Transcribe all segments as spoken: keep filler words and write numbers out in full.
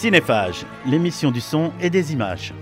Cinéphage, l'émission du son et des images.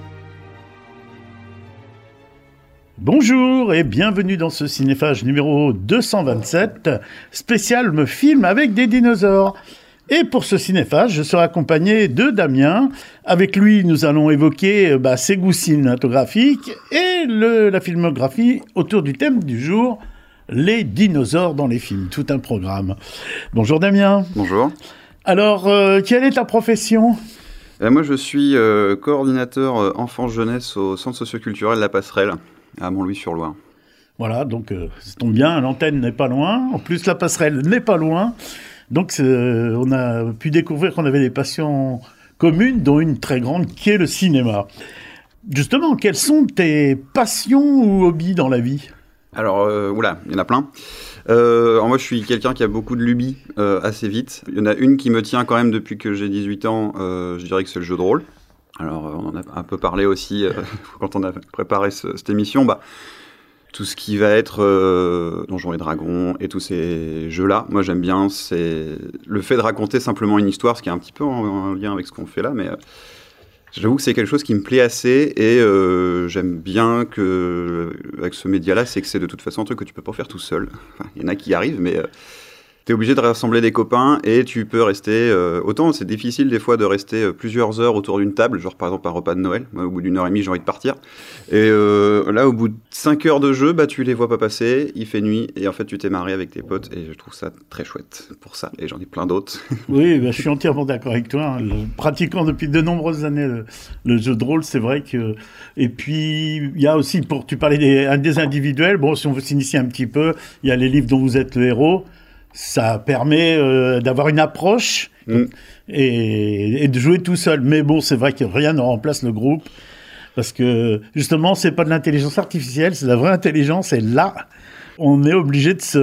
Bonjour et bienvenue dans ce Cinéphage numéro deux cent vingt-sept, spécial me film avec des dinosaures. Et pour ce cinéphage, je serai accompagné de Damien. Avec lui, nous allons évoquer bah, ses goûts cinématographiques et le, la filmographie autour du thème du jour, les dinosaures dans les films. Tout un programme. Bonjour Damien. Bonjour. Alors, euh, quelle est ta profession ? euh, Moi, je suis euh, coordinateur euh, enfance-jeunesse au Centre socioculturel La Passerelle, à Montlouis-sur-Loire. Voilà, donc euh, ça tombe bien, l'antenne n'est pas loin. En plus, La Passerelle n'est pas loin. Donc, euh, on a pu découvrir qu'on avait des passions communes, dont une très grande qui est le cinéma. Justement, quelles sont tes passions ou hobbies dans la vie ? Alors, euh, oula, il y en a plein. Euh, alors moi, je suis quelqu'un qui a beaucoup de lubies euh, assez vite. Il y en a une qui me tient quand même depuis que j'ai dix-huit ans, euh, je dirais que c'est le jeu de rôle. Alors, on en a un peu parlé aussi euh, quand on a préparé ce, cette émission. Bah, tout ce qui va être euh, Donjons et Dragons et tous ces jeux-là, moi j'aime bien. C'est le fait de raconter simplement une histoire, ce qui est un petit peu en, en lien avec ce qu'on fait là, mais... Euh, J'avoue que c'est quelque chose qui me plaît assez et euh, j'aime bien que avec ce média-là, c'est que c'est de toute façon un truc que tu peux pas faire tout seul. Enfin, il y en a qui y arrivent, mais euh, tu es obligé de rassembler des copains et tu peux rester... Euh, autant c'est difficile des fois de rester euh, plusieurs heures autour d'une table, genre par exemple un repas de Noël. Moi, au bout d'une heure et demie, j'ai envie de partir. Et euh, là, au bout de cinq heures de jeu, bah, tu les vois pas passer, il fait nuit et en fait tu t'es marré avec tes potes et je trouve ça très chouette pour ça. Et j'en ai plein d'autres. Oui, bah, je suis entièrement d'accord avec toi. Hein. Le, pratiquant depuis de nombreuses années le, le jeu de rôle, c'est vrai que... Et puis, il y a aussi, pour tu parlais des, des individuels, bon, si on veut s'initier un petit peu, il y a les livres dont vous êtes le héros. Ça permet euh, d'avoir une approche mmh. et, et de jouer tout seul. Mais bon, c'est vrai que rien ne remplace le groupe. Parce que, justement, c'est pas de l'intelligence artificielle, c'est de la vraie intelligence. Et là, on est obligé de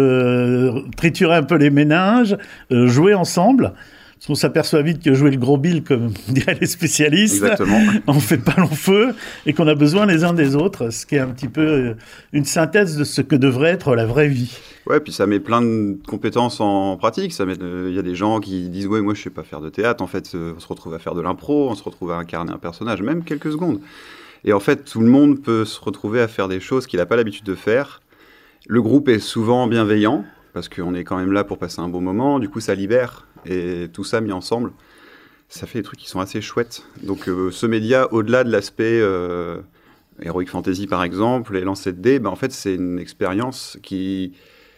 se triturer un peu les méninges, euh, jouer ensemble. Parce qu'on s'aperçoit vite que jouer le gros bill, comme diraient les spécialistes, Exactement. on fait pas long feu et qu'on a besoin les uns des autres, ce qui est un petit peu une synthèse de ce que devrait être la vraie vie. Ouais, puis ça met plein de compétences en pratique. Ça met, il euh, y a des gens qui disent ouais, moi je sais pas faire de théâtre. En fait, euh, on se retrouve à faire de l'impro, on se retrouve à incarner un personnage, même quelques secondes. Et en fait, tout le monde peut se retrouver à faire des choses qu'il n'a pas l'habitude de faire. Le groupe est souvent bienveillant parce qu'on est quand même là pour passer un bon moment. Du coup, ça libère. Et tout ça mis ensemble, ça fait des trucs qui sont assez chouettes. Donc euh, ce média, au-delà de l'aspect euh, Heroic Fantasy par exemple, et lancer de dés, bah, en fait c'est une expérience qui,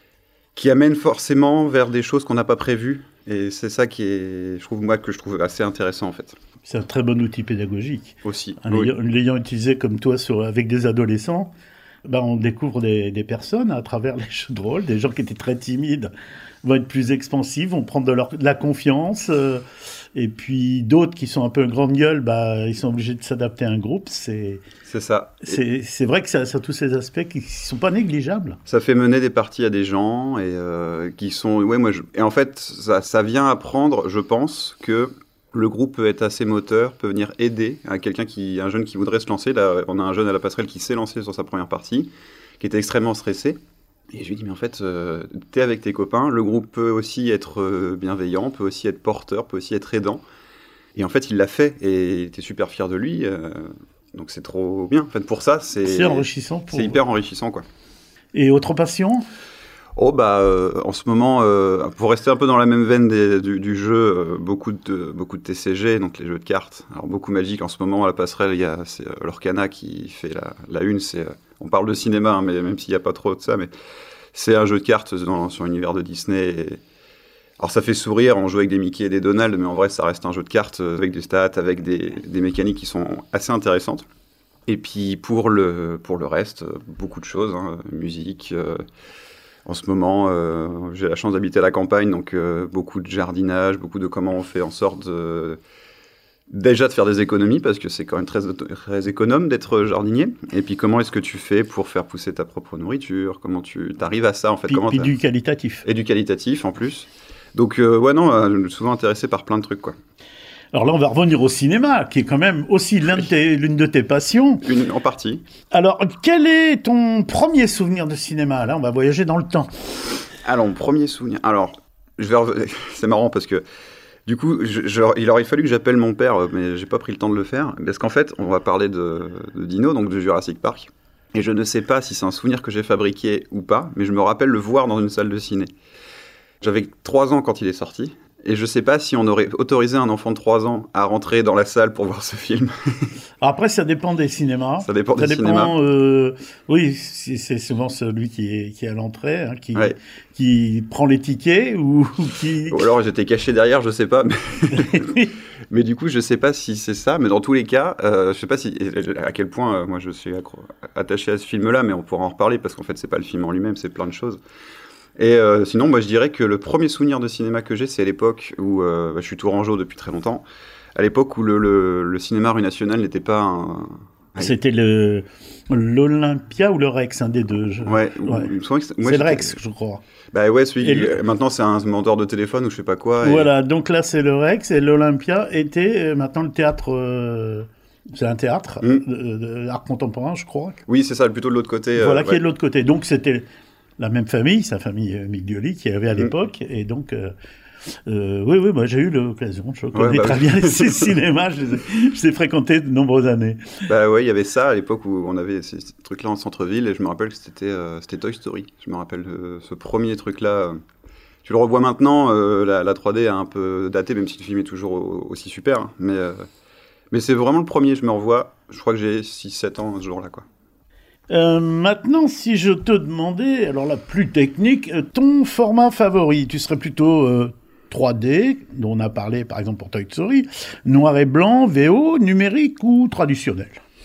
qui amène forcément vers des choses qu'on n'a pas prévues. Et c'est ça qui est, je trouve, moi, que je trouve assez intéressant en fait. C'est un très bon outil pédagogique. Aussi. En oui. l'ayant, l'ayant utilisé comme toi sur, avec des adolescents, bah, on découvre des, des personnes à travers les jeux de rôle, des gens qui étaient très timides vont être plus expansifs, vont prendre de, leur, de la confiance, euh, et puis d'autres qui sont un peu grande gueule, bah, ils sont obligés de s'adapter à un groupe. C'est, c'est ça. C'est, c'est vrai que ça, ça a tous ces aspects qui ne sont pas négligeables. Ça fait mener des parties à des gens et euh, qui sont... Ouais, moi, je... Et en fait, ça, ça vient apprendre, je pense, que le groupe peut être assez moteur, peut venir aider à quelqu'un qui, un jeune qui voudrait se lancer. Là, on a un jeune à la passerelle qui s'est lancé sur sa première partie, qui était extrêmement stressé. Et je lui dis, mais en fait, euh, t'es avec tes copains, le groupe peut aussi être euh, bienveillant, peut aussi être porteur, peut aussi être aidant. Et en fait, il l'a fait, et il était super fier de lui, euh, donc c'est trop bien. En fait, pour ça, c'est... C'est enrichissant. Pour... C'est hyper enrichissant, quoi. Et autre passion ? Oh, bah, euh, en ce moment, euh, pour rester un peu dans la même veine des, du, du jeu, euh, beaucoup, de, beaucoup de T C G, donc les jeux de cartes. Alors, beaucoup Magic. En ce moment, à la passerelle, il y a c'est, euh, Lorcana qui fait la, la une, c'est... Euh, on parle de cinéma, hein, mais même s'il n'y a pas trop de ça, mais c'est un jeu de cartes dans, sur l'univers de Disney. Et... Alors ça fait sourire, on joue avec des Mickey et des Donald, mais en vrai ça reste un jeu de cartes avec des stats, avec des, des mécaniques qui sont assez intéressantes. Et puis pour le, pour le reste, beaucoup de choses, hein, musique. Euh, en ce moment, euh, j'ai la chance d'habiter à la campagne, donc euh, beaucoup de jardinage, beaucoup de comment on fait en sorte de... Déjà de faire des économies, parce que c'est quand même très, très économe d'être jardinier. Et puis comment est-ce que tu fais pour faire pousser ta propre nourriture ? Comment tu arrives à ça en fait ? Puis, comment puis du qualitatif. Et du qualitatif en plus. Donc euh, ouais non, euh, je suis souvent intéressé par plein de trucs quoi. Alors là on va revenir au cinéma, qui est quand même aussi l'un de tes, l'une de tes passions. Une, en partie. Alors quel est ton premier souvenir de cinéma ? Là on va voyager dans le temps. Alors mon premier souvenir... Alors, je vais rev... c'est marrant parce que Du coup, je, je, il aurait fallu que j'appelle mon père, mais j'ai pas pris le temps de le faire. Parce qu'en fait, on va parler de, de Dino, donc de Jurassic Park. Et je ne sais pas si c'est un souvenir que j'ai fabriqué ou pas, mais je me rappelle le voir dans une salle de ciné. J'avais trois ans quand il est sorti. Et je sais pas si on aurait autorisé un enfant de trois ans à rentrer dans la salle pour voir ce film. Après, ça dépend des cinémas. Ça dépend ça des dépend, cinémas. Euh, oui, c'est souvent celui qui est, qui est à l'entrée, hein, qui, ouais. qui prend les tickets ou, ou qui... Ou alors j'étais caché derrière, je sais pas. Mais, mais du coup, je sais pas si c'est ça. Mais dans tous les cas, euh, je sais pas si, à quel point euh, moi je suis accro- attaché à ce film-là, mais on pourra en reparler parce qu'en fait, c'est pas le film en lui-même, c'est plein de choses. Et euh, sinon, moi, je dirais que le premier souvenir de cinéma que j'ai, c'est à l'époque où euh, bah, je suis tourangeau depuis très longtemps. À l'époque où le, le, le cinéma rue Nationale n'était pas un... C'était le l'Olympia ou le Rex, un des deux. Je... Ouais, ouais. c'est le Rex, je crois. Bah ouais, celui qui, le... maintenant c'est un vendeur de téléphone ou je sais pas quoi. Et... Voilà, donc là c'est le Rex et l'Olympia était maintenant le théâtre... Euh... C'est un théâtre mmh. d'art contemporain, je crois. Oui, c'est ça, plutôt de l'autre côté. Voilà, euh, qui ouais. est de l'autre côté. Donc c'était la même famille, sa famille euh, Miglioli, qui avait à l'époque, mmh. et donc... Euh... Euh, oui, oui, moi j'ai eu l'occasion, je connais ouais, bah, très oui. bien ces cinémas, je les, ai, je les ai fréquentés de nombreuses années. Bah ouais, il y avait ça à l'époque où on avait ces, ces trucs-là en centre-ville, et je me rappelle que c'était euh, Toy Story. Je me rappelle euh, ce premier truc-là. Euh, tu le revois maintenant, euh, la, la trois D a un peu daté, même si le film est toujours au, aussi super, hein, mais, euh, mais c'est vraiment le premier, je me revois. Je crois que j'ai six sept ans ce jour-là, quoi. Euh, maintenant, si je te demandais, alors la plus technique, ton format favori, tu serais plutôt... Euh, trois D, dont on a parlé par exemple pour Toy Story, noir et blanc, V O, numérique ou traditionnel?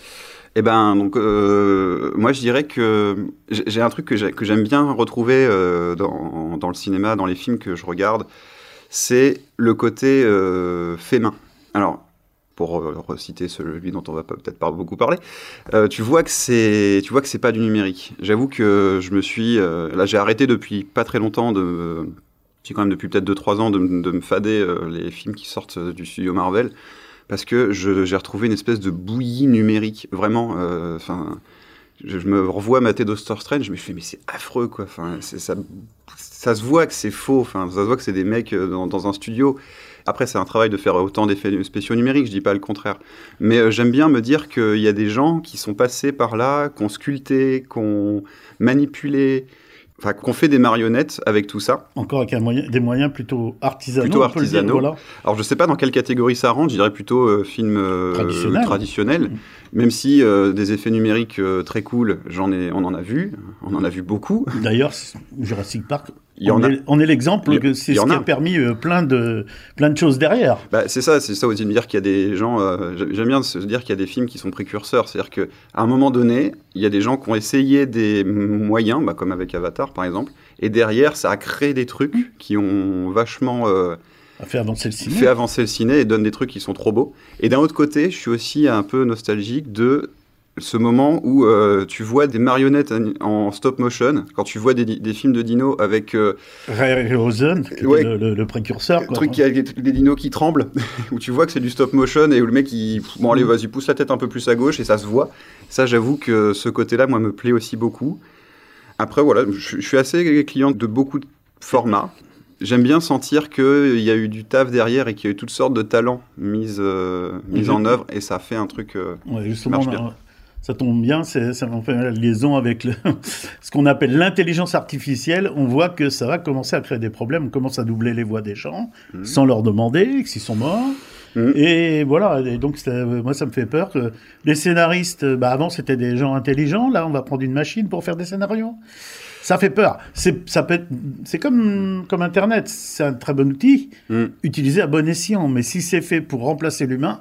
Eh ben, donc, euh, moi je dirais que j'ai un truc que j'aime bien retrouver euh, dans, dans le cinéma, dans les films que je regarde, c'est le côté euh, fait main. Alors, pour euh, reciter celui dont on va peut-être pas beaucoup parler, euh, tu vois que c'est, tu vois que c'est pas du numérique. J'avoue que je me suis, euh, là j'ai arrêté depuis pas très longtemps de J'ai quand même depuis peut-être deux trois ans de, de me fader euh, les films qui sortent euh, du studio Marvel, parce que je, j'ai retrouvé une espèce de bouillie numérique, vraiment. Enfin, euh, je, je me revois mater Doctor Strange, je me fais mais c'est affreux quoi. Enfin, c'est, ça, ça se voit que c'est faux. Enfin, ça se voit que c'est des mecs dans, dans un studio. Après, c'est un travail de faire autant d'effets spéciaux numériques, je dis pas le contraire. Mais euh, j'aime bien me dire qu'il y a des gens qui sont passés par là, qui ont sculpté, qui ont manipulé. Enfin, qu'on fait des marionnettes avec tout ça. Encore avec un moyen, des moyens plutôt artisanaux. Plutôt artisanaux. Dire, voilà. Alors, je ne sais pas dans quelle catégorie ça rentre, je dirais plutôt euh, film euh, traditionnel. traditionnel. Mmh. Même si euh, des effets numériques euh, très cool, j'en ai, on en a vu, on en a vu beaucoup. D'ailleurs, Jurassic Park, il y on, en est, a. on est l'exemple il, que c'est ce qui a, a permis euh, plein, de, plein de choses derrière. Bah, c'est ça, c'est ça aussi de me dire qu'il y a des gens. Euh, j'aime bien se dire qu'il y a des films qui sont précurseurs. C'est-à-dire qu'à un moment donné, il y a des gens qui ont essayé des moyens, bah, comme avec Avatar par exemple, et derrière, ça a créé des trucs qui ont vachement. Euh, a fait avancer le ciné. Fait avancer le ciné et donne des trucs qui sont trop beaux. Et d'un autre côté, je suis aussi un peu nostalgique de ce moment où euh, tu vois des marionnettes en stop motion, quand tu vois des, des films de dinos avec... Euh, Ray Harryhausen, qui ouais, était le, le, le précurseur. Le truc qui a des, des dinos qui tremblent, où tu vois que c'est du stop motion et où le mec, il, bon allez, vas-y, pousse la tête un peu plus à gauche et ça se voit. Ça, j'avoue que ce côté-là, moi, me plaît aussi beaucoup. Après, voilà, je, je suis assez client de beaucoup de formats. J'aime bien sentir qu'il y a eu du taf derrière et qu'il y a eu toutes sortes de talents mis, euh, mis en œuvre et ça fait un truc euh, ouais, justement, qui marche bien. Ça tombe bien, c'est, ça en fait la liaison avec le, ce qu'on appelle l'intelligence artificielle. On voit que ça va commencer à créer des problèmes. On commence à doubler les voix des gens mmh. sans leur demander s'ils sont morts. Mmh. Et voilà, et donc moi ça me fait peur que les scénaristes, bah avant c'était des gens intelligents, là on va prendre une machine pour faire des scénarios. Ça fait peur. C'est, ça peut être, c'est comme, comme Internet, c'est un très bon outil, mmh. utilisé à bon escient. Mais si c'est fait pour remplacer l'humain,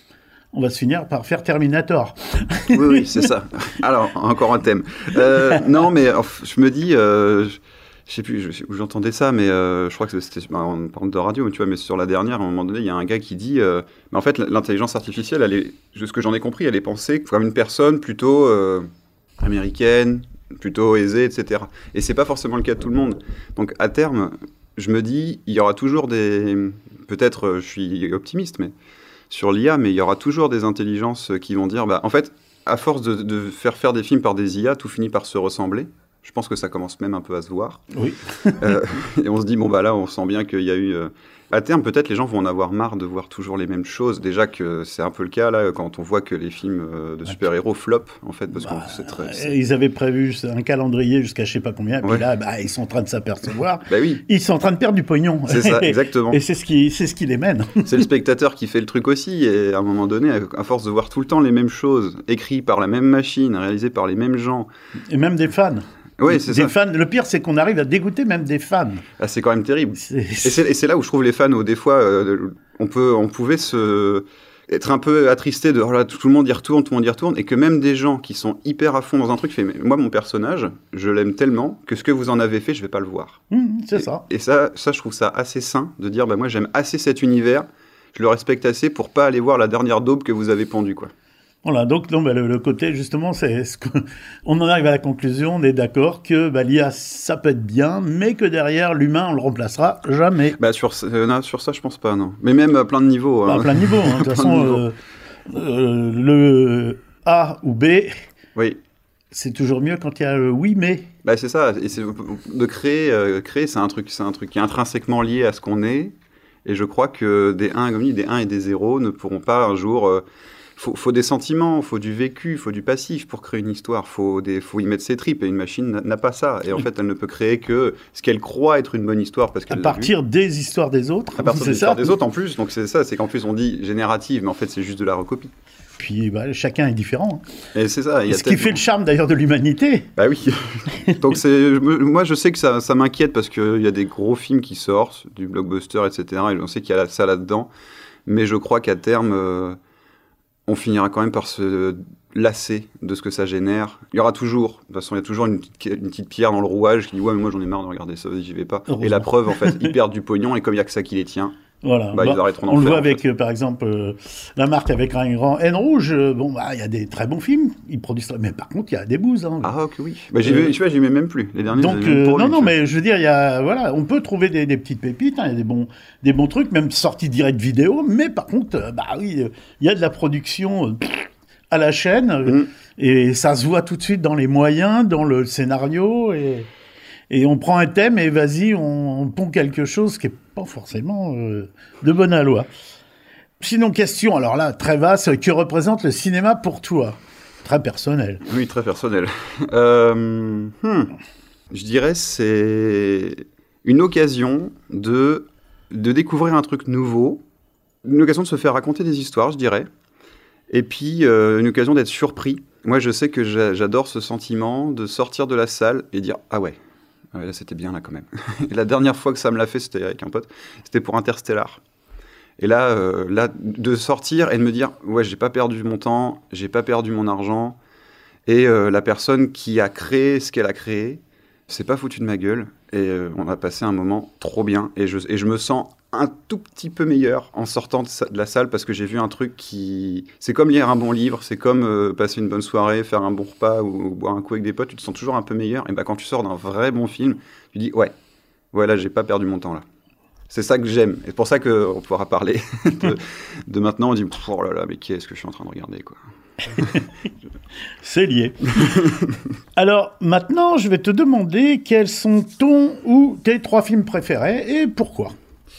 on va se finir par faire Terminator. Oui, oui, c'est ça. Alors, encore un thème. Euh, non, mais je me dis, euh, je, je sais plus je sais où j'entendais ça, mais euh, je crois que c'était, bah, on parle de radio, tu vois, mais sur la dernière, à un moment donné, il y a un gars qui dit, euh, mais en fait, l'intelligence artificielle, elle est, ce que j'en ai compris, elle est pensée comme une personne plutôt euh, américaine, plutôt aisée, et cetera. Et c'est pas forcément le cas de tout le monde. Donc, à terme, je me dis, il y aura toujours des, peut-être, je suis optimiste, mais sur l'I A, mais il y aura toujours des intelligences qui vont dire, bah, en fait, à force de, de faire faire des films par des I A, tout finit par se ressembler. Je pense que ça commence même un peu à se voir. Oui. euh, et on se dit, bon, bah là, on sent bien qu'il y a eu... Euh, À terme, peut-être les gens vont en avoir marre de voir toujours les mêmes choses. Déjà que c'est un peu le cas là quand on voit que les films de super-héros flopent en fait, parce bah, que c'est très. C'est... Ils avaient prévu un calendrier jusqu'à je sais pas combien, et puis ouais. là, bah, ils sont en train de s'apercevoir. bah oui. Ils sont en train de perdre du pognon. C'est ça, exactement. Et c'est ce qui, c'est ce qui les mène. C'est le spectateur qui fait le truc aussi, et à un moment donné, à force de voir tout le temps les mêmes choses, écrites par la même machine, réalisées par les mêmes gens. Et même des fans. Oui, c'est des ça. Fans, le pire, c'est qu'on arrive à dégoûter même des fans. Ah, c'est quand même terrible. C'est... Et, c'est, et c'est là où je trouve les fans, où des fois, euh, on, peut, on pouvait se... être un peu attristé de oh là, tout le monde y retourne, tout le monde y retourne, et que même des gens qui sont hyper à fond dans un truc, fait, mais moi, mon personnage, je l'aime tellement que ce que vous en avez fait, je vais pas le voir. Mmh, c'est et, ça. Et ça, ça, je trouve ça assez sain de dire, bah, moi, j'aime assez cet univers, je le respecte assez pour pas aller voir la dernière daube que vous avez pendue, quoi. Voilà, donc non, bah, le, le côté, justement, c'est ce que, on en arrive à la conclusion, on est d'accord que bah, l'I A, ça peut être bien, mais que derrière, l'humain, on le remplacera jamais. Bah, sur, euh, non, sur ça, je pense pas, non. Mais même à plein de niveaux. Bah, hein. à plein de niveaux, hein. De toute façon, euh, euh, le A ou B, oui. c'est toujours mieux quand il y a le oui, mais. Bah, c'est ça, et c'est, de créer, euh, créer c'est, un truc, c'est un truc qui est intrinsèquement lié à ce qu'on est, et je crois que des un, comme dit, des un et des zéro ne pourront pas un jour... Euh, Faut, faut des sentiments, faut du vécu, faut du passif pour créer une histoire. Faut des, faut y mettre ses tripes et une machine n'a, n'a pas ça. Et en fait, elle ne peut créer que ce qu'elle croit être une bonne histoire parce qu'elle à partir des histoires des autres. À partir c'est des histoires ça des autres en plus. Donc c'est ça, c'est qu'en plus on dit générative, mais en fait c'est juste de la recopie. Puis bah, chacun est différent. Et c'est ça. Il y a ce qui fait le charme d'ailleurs de l'humanité. Bah oui. Donc c'est, moi je sais que ça, ça m'inquiète parce qu'il y a des gros films qui sortent, du blockbuster, et cetera. Et je sais qu'il y a ça là-dedans. Mais je crois qu'à terme. Euh, on finira quand même par se lasser de ce que ça génère. Il y aura toujours, de toute façon, il y a toujours une petite, une petite pierre dans le rouage qui dit « Ouais, mais moi j'en ai marre de regarder ça, j'y vais pas. » Et la preuve, en fait, ils perdent du pognon et comme il n'y a que ça qui les tient, voilà. bah, bah, ils arrêteront d'en on faire. le voit en avec, fait. euh, par exemple, euh, la marque avec un grand N rouge. Euh, bon, bah, il y a des très bons films. Ils produisent, mais par contre, il y a des bouses. Hein. Ah, ok, oui. Bah, j'y, euh, vais, j'y mets même plus. Les derniers, donc, même euh, pas non, vu, non, mais je veux dire, il y a, voilà, on peut trouver des, des petites pépites. Il hein, y a des bons, des bons trucs, même sortis direct vidéo. Mais par contre, euh, bah oui, il euh, y a de la production euh, à la chaîne euh, mmh. et ça se voit tout de suite dans les moyens, dans le scénario et. Et on prend un thème et vas-y, on, on pond quelque chose qui n'est pas forcément euh, de bonne aloi. Sinon, question, alors là, très vaste, que représente le cinéma pour toi ? Très personnel. Oui, très personnel. euh, hmm, je dirais c'est une occasion de, de découvrir un truc nouveau, une occasion de se faire raconter des histoires, je dirais, et puis euh, une occasion d'être surpris. Moi, je sais que j'a, j'adore ce sentiment de sortir de la salle et dire « Ah ouais ». Ouais, là, c'était bien, là, quand même. Et la dernière fois que ça me l'a fait, c'était avec un pote, c'était pour Interstellar. Et là, euh, là, de sortir et de me dire, ouais, j'ai pas perdu mon temps, j'ai pas perdu mon argent, et euh, la personne qui a créé ce qu'elle a créé, c'est pas foutu de ma gueule, et euh, on a passé un moment trop bien, et je, et je me sens un tout petit peu meilleur en sortant de, sa, de la salle, parce que j'ai vu un truc qui... C'est comme lire un bon livre, c'est comme euh, passer une bonne soirée, faire un bon repas, ou, ou boire un coup avec des potes, tu te sens toujours un peu meilleur, et bah quand tu sors d'un vrai bon film, tu dis, ouais, voilà, j'ai pas perdu mon temps là. C'est ça que j'aime, et c'est pour ça qu'on pourra parler de, de maintenant, on dit, oh là là, mais qu'est-ce que je suis en train de regarder, quoi. C'est lié. Alors, maintenant, je vais te demander quels sont ton ou tes trois films préférés, et pourquoi ?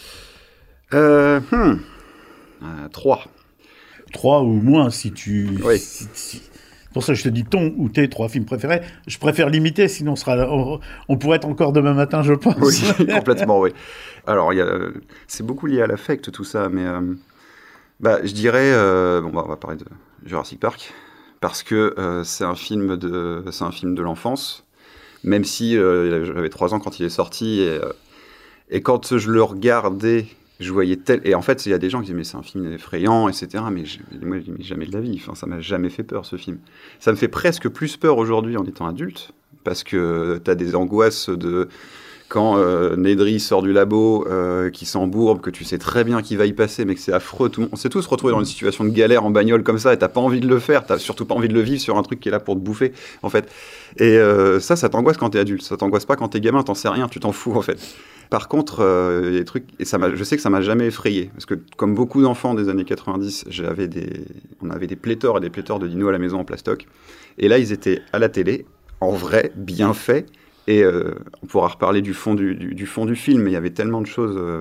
Euh, hmm. euh, trois. Trois ou moins, si tu... Oui. Si, si... Pour ça, je te dis ton ou tes trois films préférés. Je préfère limiter, sinon on, sera, on, on pourrait être encore demain matin, je pense. Oui, complètement, oui. Alors, y a, c'est beaucoup lié à l'affect, tout ça, mais euh, bah, je dirais... Euh, bon, bah, on va parler de Jurassic Park, parce que euh, c'est, un film de, c'est un film de l'enfance, même si euh, j'avais trois ans quand il est sorti, et, euh, et quand je le regardais... Je voyais tel... Et en fait, il y a des gens qui disent « Mais c'est un film effrayant, et cetera » Mais je... moi, je dis « Mais jamais de la vie. Enfin, ça m'a jamais fait peur, ce film. » Ça me fait presque plus peur aujourd'hui en étant adulte, parce que tu as des angoisses de... Quand euh, Nedry sort du labo, euh, qui s'embourbe, que tu sais très bien qu'il va y passer, mais que c'est affreux. Tout le monde... On s'est tous retrouvés dans une situation de galère en bagnole comme ça, et t'as pas envie de le faire. T'as surtout pas envie de le vivre sur un truc qui est là pour te bouffer, en fait. Et euh, ça, ça t'angoisse quand t'es adulte. Ça t'angoisse pas quand t'es gamin, t'en sais rien, tu t'en fous, en fait. Par contre, euh, les trucs, et ça m'a, je sais que ça m'a jamais effrayé, parce que comme beaucoup d'enfants des années quatre-vingt-dix, j'avais des, on avait des pléthores et des pléthores de dinos à la maison en plastoc, et là ils étaient à la télé, en vrai, bien faits, et euh, on pourra reparler du fond du, du, du fond du film, mais il y avait tellement de choses euh,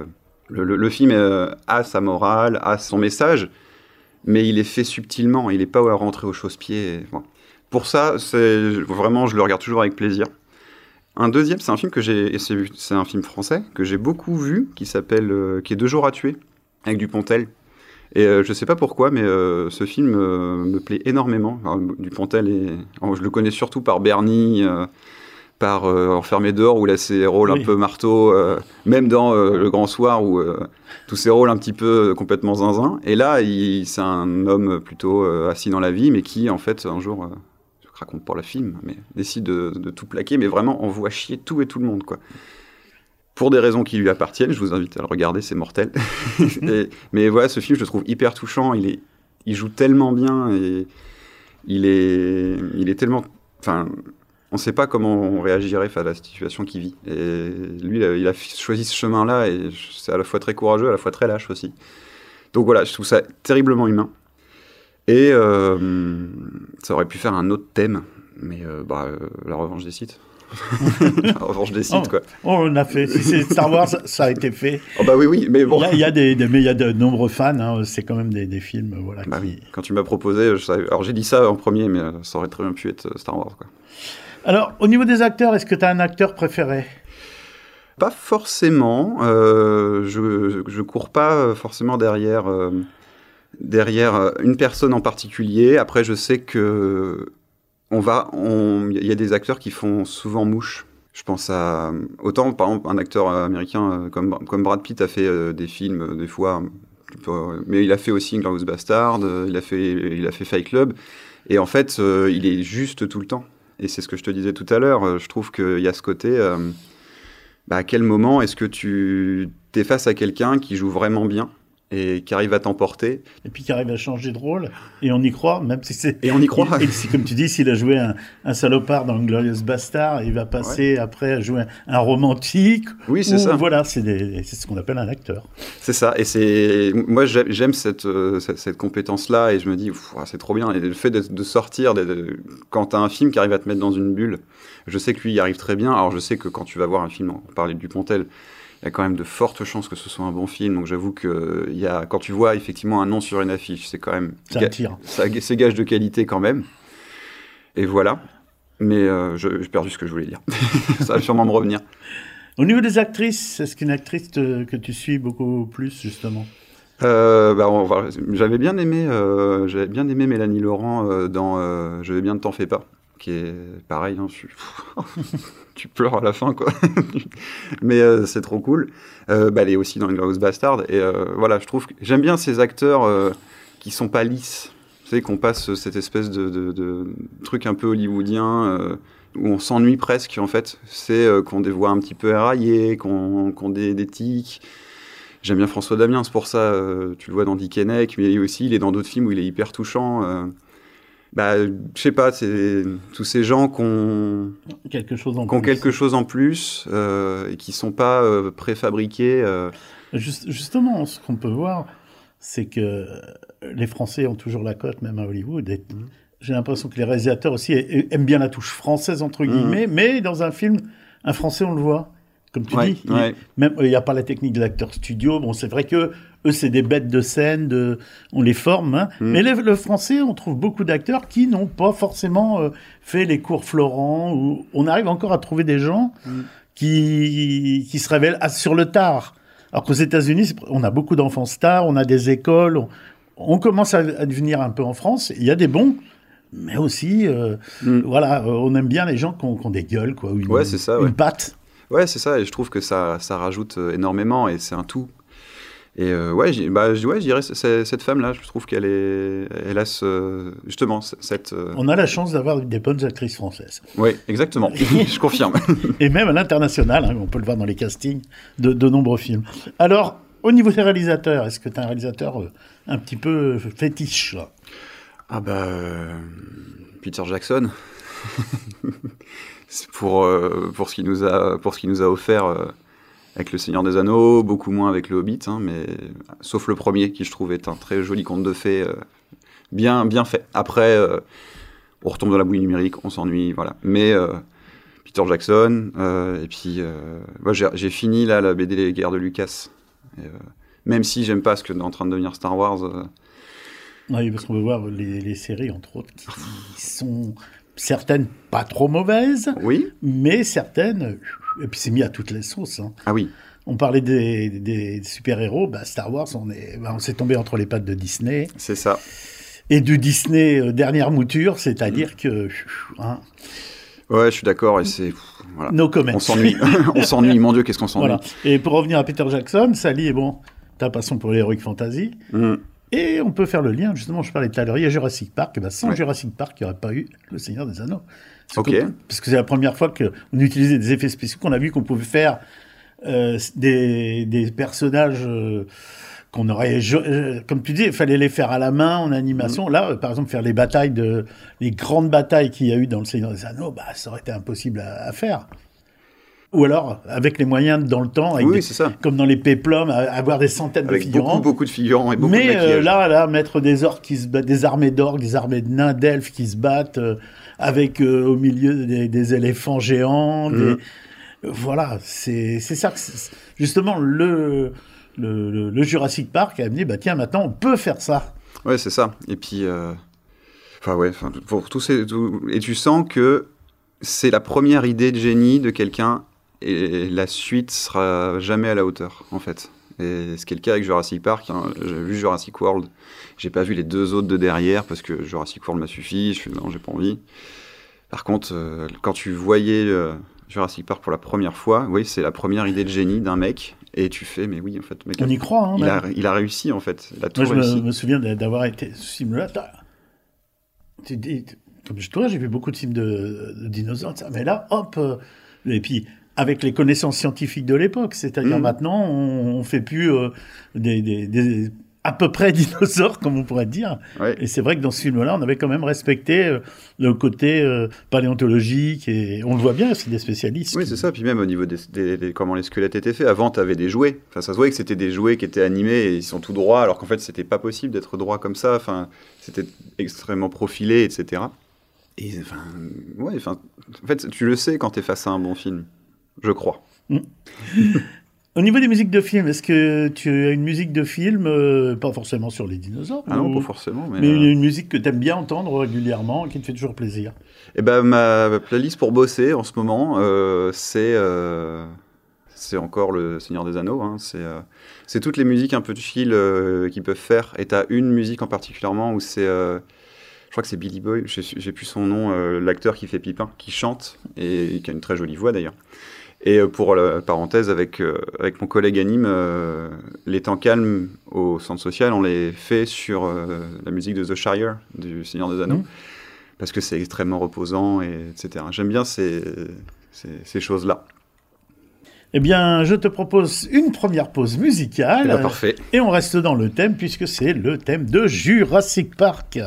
Le, le, le film euh, a sa morale, a son message, mais il est fait subtilement, il n'est pas rentré au chausse-pied. Et, bon. Pour ça, c'est, vraiment, je le regarde toujours avec plaisir. Un deuxième, c'est un film que j'ai, c'est, c'est un film français que j'ai beaucoup vu, qui s'appelle, euh, qui est Deux jours à tuer, avec Dupontel. Et euh, je sais pas pourquoi, mais euh, ce film euh, me plaît énormément. Alors, Dupontel, est, alors, je le connais surtout par Bernie, euh, par euh, Enfermé dehors, où là c'est rôles oui. un peu marteau, euh, même dans euh, Le Grand Soir, où euh, tous ces rôles un petit peu euh, complètement zinzin. Et là, il, c'est un homme plutôt euh, assis dans la vie, mais qui, en fait, un jour, euh, je raconte pour le film, mais décide de, de tout plaquer, mais vraiment envoie chier tout et tout le monde, quoi. Pour des raisons qui lui appartiennent, je vous invite à le regarder, c'est mortel. et, mais voilà, ce film, je le trouve hyper touchant. Il, est, il joue tellement bien et il est, il est tellement... Enfin, on ne sait pas comment on réagirait face à la situation qu'il vit. Et lui, il a choisi ce chemin-là et c'est à la fois très courageux, à la fois très lâche aussi. Donc voilà, je trouve ça terriblement humain. Et euh, ça aurait pu faire un autre thème, mais euh, bah, euh, la revanche des Sith. La revanche des Sith, oh, quoi. Oh, on a fait. Si c'est Star Wars, ça a été fait. Oh bah oui, oui, mais bon. Il y a, il y a des, des, mais il y a de nombreux fans. Hein, c'est quand même des, des films, voilà. Bah qui... oui. Quand tu m'as proposé, je savais... alors j'ai dit ça en premier, mais ça aurait très bien pu être Star Wars, quoi. Alors, au niveau des acteurs, est-ce que tu as un acteur préféré ? Pas forcément. Euh, je, je cours pas forcément derrière, euh, derrière une personne en particulier. Après, je sais que on va, on, y a des acteurs qui font souvent mouche. Je pense à autant, par exemple, un acteur américain comme, comme Brad Pitt a fait euh, des films euh, des fois, euh, mais il a fait aussi Inglourious Bastard, euh, il a fait, il a fait Fight Club, et en fait, euh, il est juste tout le temps. Et c'est ce que je te disais tout à l'heure. Je trouve qu'il y a ce côté. Euh, bah, à quel moment est-ce que tu es face à quelqu'un qui joue vraiment bien et qui arrive à t'emporter. Et puis qui arrive à changer de rôle, et on y croit, même si c'est... Et on y croit. Et, et si, comme tu dis, s'il a joué un, un salopard dans Glorious Bastard, il va passer ouais. après à jouer un, un romantique. Oui, c'est ou, ça. Voilà, c'est, des, c'est ce qu'on appelle un acteur. C'est ça, et c'est... Moi, j'aime, j'aime cette, euh, cette, cette compétence-là, et je me dis, ouf, c'est trop bien. Et le fait de, de sortir, de, de, quand tu as un film qui arrive à te mettre dans une bulle, je sais que lui, il arrive très bien. Alors, je sais que quand tu vas voir un film, on parlait de Dupontel, il y a quand même de fortes chances que ce soit un bon film. Donc j'avoue que il y a, quand tu vois effectivement un nom sur une affiche, c'est quand même... Ça attire. Ça, c'est gage de qualité quand même. Et voilà. Mais euh, je, j'ai perdu ce que je voulais dire. Ça va sûrement me revenir. Au niveau des actrices, est-ce qu'une actrice te, que tu suis beaucoup plus, justement euh, bah, on va, j'avais bien aimé, euh, j'avais bien aimé Mélanie Laurent euh, dans euh, Je vais bien, ne t'en fais pas, qui est pareil, hein, je... tu pleures à la fin, quoi. Mais euh, c'est trop cool. Euh, bah, elle est aussi dans Inglourious Bastard. Et euh, voilà, je trouve que j'aime bien ces acteurs euh, qui sont pas lisses. Tu sais, qu'on passe cette espèce de, de, de truc un peu hollywoodien euh, où on s'ennuie presque, en fait. C'est euh, qu'on des voix un petit peu éraillées, qu'on, qu'on des, des tics. J'aime bien François Damiens, c'est pour ça, euh, tu le vois dans Dick et Neck, mais aussi, il est dans d'autres films où il est hyper touchant. Euh, Bah, je sais pas, c'est tous ces gens qui ont quelque chose en qui ont plus, quelque chose en plus euh, et qui sont pas euh, préfabriqués. Euh. Just, justement, ce qu'on peut voir, c'est que les Français ont toujours la cote, même à Hollywood. Et mmh. J'ai l'impression que les réalisateurs aussi aiment bien la touche française, entre guillemets, mmh. mais dans un film, un Français, on le voit. Comme tu ouais, dis, il ouais. n'y a pas la technique de l'acteur studio. Bon, c'est vrai que eux, c'est des bêtes de scène, de, on les forme. Hein. Mm. Mais les, le français, on trouve beaucoup d'acteurs qui n'ont pas forcément euh, fait les cours Florent. Ou on arrive encore à trouver des gens mm. qui, qui se révèlent sur le tard. Alors qu'aux États-Unis, on a beaucoup d'enfants stars, on a des écoles. On, on commence à, à devenir un peu en France. Il y a des bons. Mais aussi, euh, mm. voilà, on aime bien les gens qui ont, qui ont des gueules, quoi, ou une, ouais, c'est ça, une ouais. patte. Ouais, c'est ça, et je trouve que ça, ça rajoute énormément, et c'est un tout. Et euh, ouais, j'ai, bah, ouais, je dirais, c'est, cette femme-là, je trouve qu'elle est, elle a ce, justement cette... Euh... On a la chance d'avoir des bonnes actrices françaises. Oui, exactement, je confirme. Et même à l'international, hein, on peut le voir dans les castings de, de nombreux films. Alors, au niveau des réalisateurs, est-ce que tu as un réalisateur euh, un petit peu fétiche là ? Ah bah, euh, Peter Jackson. pour, euh, pour, ce qu'il nous a, pour ce qu'il nous a offert euh, avec Le Seigneur des Anneaux, beaucoup moins avec Le Hobbit, hein, mais, sauf le premier qui je trouve est un très joli conte de fées, euh, bien, bien fait. Après, euh, on retombe dans la bouillie numérique, on s'ennuie, voilà. Mais euh, Peter Jackson, euh, et puis euh, moi, j'ai, j'ai fini là, la B D Les Guerres de Lucas, Et, euh, même si j'aime pas ce que est en train de devenir Star Wars. Euh... Oui, parce qu'on veut voir les, les séries, entre autres, qui sont certaines pas trop mauvaises, oui. mais certaines, et puis c'est mis à toutes les sauces. Hein. Ah oui. On parlait des, des super-héros, bah Star Wars, on est, bah on s'est tombé entre les pattes de Disney. C'est ça. Et du Disney euh, dernière mouture, c'est-à-dire mmh. que... Hein, ouais, je suis d'accord, et c'est... Voilà. No comment. On s'ennuie, on s'ennuie, mon Dieu, qu'est-ce qu'on s'ennuie. Voilà. Et pour revenir à Peter Jackson, Sally est bon, ta passion pour l'heroic fantasy, mmh. et on peut faire le lien, justement, je parlais tout à l'heure, il y a Jurassic Park, et ben sans ouais. Jurassic Park, il n'y aurait pas eu Le Seigneur des Anneaux. Parce, okay. que, parce que c'est la première fois qu'on utilisait des effets spéciaux, qu'on a vu qu'on pouvait faire euh, des, des personnages... Euh, qu'on aurait, comme tu dis, il fallait les faire à la main, en animation. Mmh. Là, par exemple, faire les batailles de, les grandes batailles qu'il y a eu dans Le Seigneur des Anneaux, bah, ça aurait été impossible à, à faire. Ou alors, avec les moyens dans le temps, avec oui, des, c'est ça. Comme dans les péplums, avoir des centaines avec de figurants. Beaucoup, beaucoup de figurants et beaucoup Mais, de maquillage. Euh, là, là, mettre des orques qui se battent, des armées d'orques, des armées de nains, d'elfes qui se battent, euh, avec euh, au milieu des, des éléphants géants. Mmh. Des... Voilà, c'est, c'est ça que c'est... justement le. Le, le, le Jurassic Park a dit bah tiens maintenant on peut faire ça. Ouais c'est ça et puis euh... enfin ouais pour tous ces tout... et tu sens que c'est la première idée de génie de quelqu'un et la suite sera jamais à la hauteur en fait. Et ce qui est le cas avec Jurassic Park, hein. J'ai vu Jurassic World, j'ai pas vu les deux autres de derrière parce que Jurassic World m'a suffi, je fais non j'ai pas envie. Par contre euh, quand tu voyais euh, Jurassic Park pour la première fois, oui c'est la première idée de génie d'un mec. Et tu fais, mais oui, en fait, mec, on y croit. Hein, il, a, il a réussi, en fait. Il a tout Moi, je réussi. me, me souviens d'avoir été simulateur. Comme toi, j'ai vu beaucoup de films de, de dinosaures, ça. Mais là, hop. Euh, et puis, avec les connaissances scientifiques de l'époque, c'est-à-dire mmh. maintenant, on, on fait plus euh, des, des, des à peu près dinosaures, comme on pourrait dire. Ouais. Et c'est vrai que dans ce film-là, on avait quand même respecté euh, le côté euh, paléontologique, et on le voit bien, c'est des spécialistes. Oui, qui... c'est ça. Puis même au niveau des, des, des comment les squelettes étaient faits. Avant, tu avais des jouets. Enfin, ça se voyait que c'était des jouets qui étaient animés et ils sont tout droits, alors qu'en fait, c'était pas possible d'être droit comme ça. Enfin, c'était extrêmement profilé, et cetera. Et enfin, ouais, enfin, en fait, tu le sais quand tu es face à un bon film, je crois. Mmh. Au niveau des musiques de film, est-ce que tu as une musique de film, euh, pas forcément sur les dinosaures, ah ou... non, pas forcément, mais, mais euh... une musique que tu aimes bien entendre régulièrement, qui te fait toujours plaisir? Eh ben, ma playlist pour bosser en ce moment, euh, c'est euh, c'est encore Le Seigneur des Anneaux. Hein, c'est euh, c'est toutes les musiques un peu chill euh, qu'ils peuvent faire. Et t'as une musique en particulièrement où c'est, euh, je crois que c'est Billy Boy, j'ai, j'ai plus son nom, euh, l'acteur qui fait Pipin, qui chante et qui a une très jolie voix d'ailleurs. Et pour la parenthèse, avec, euh, avec mon collègue anime, euh, les temps calmes au centre social, on les fait sur euh, la musique de The Shire, du Seigneur des Anneaux, mmh. parce que c'est extrêmement reposant, et, etc. J'aime bien ces, ces, ces choses-là. Eh bien, je te propose une première pause musicale. Eh bien, parfait. Et on reste dans le thème, puisque c'est le thème de Jurassic Park.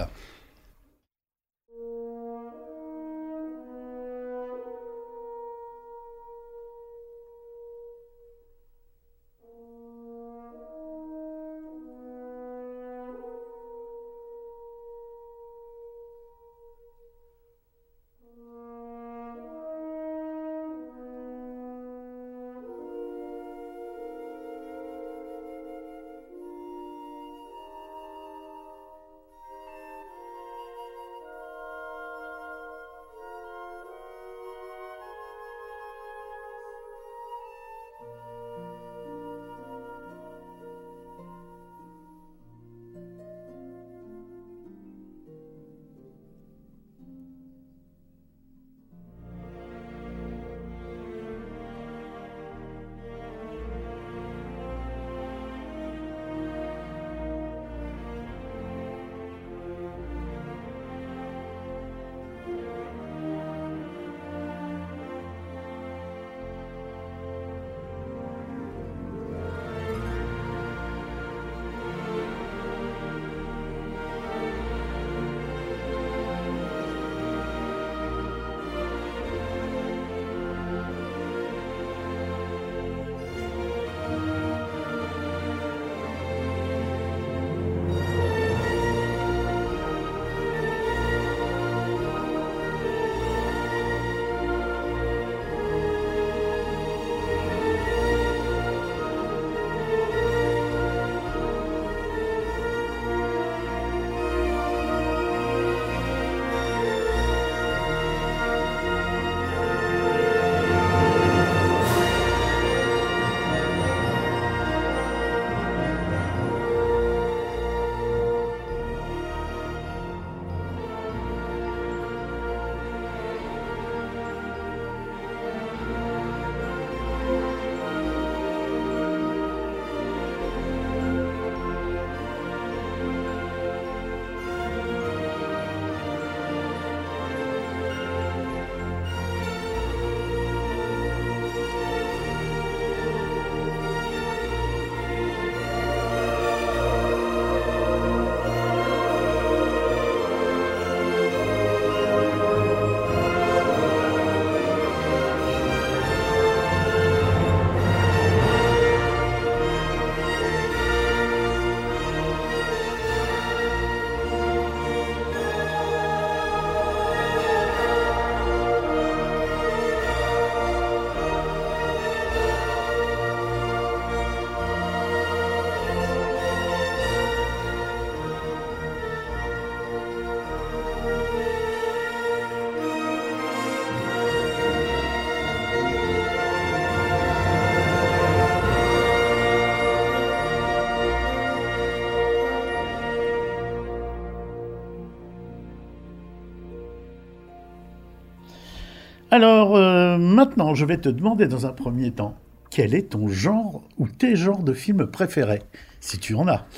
Alors, euh, maintenant, je vais te demander dans un premier temps, quel est ton genre ou tes genres de films préférés, si tu en as.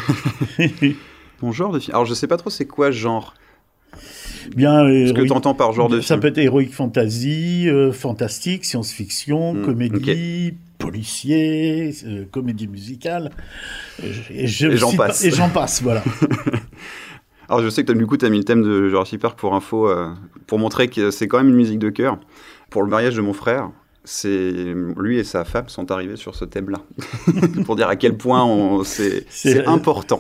Mon genre de film. Alors, je sais pas trop c'est quoi genre. Bien, Ce que tu entends par genre de ça film. peut être héroïque fantasy, euh, fantastique, science-fiction, Mmh, comédie, okay. policier, euh, comédie musicale. Et, je et j'en cite passe. Pas, et j'en passe, voilà. Alors, je sais que du coup, tu as mis le thème de Jurassic Park pour info, euh, pour montrer que c'est quand même une musique de cœur. Pour le mariage de mon frère, c'est lui et sa femme sont arrivés sur ce thème-là. Pour dire à quel point on... c'est, c'est, c'est important.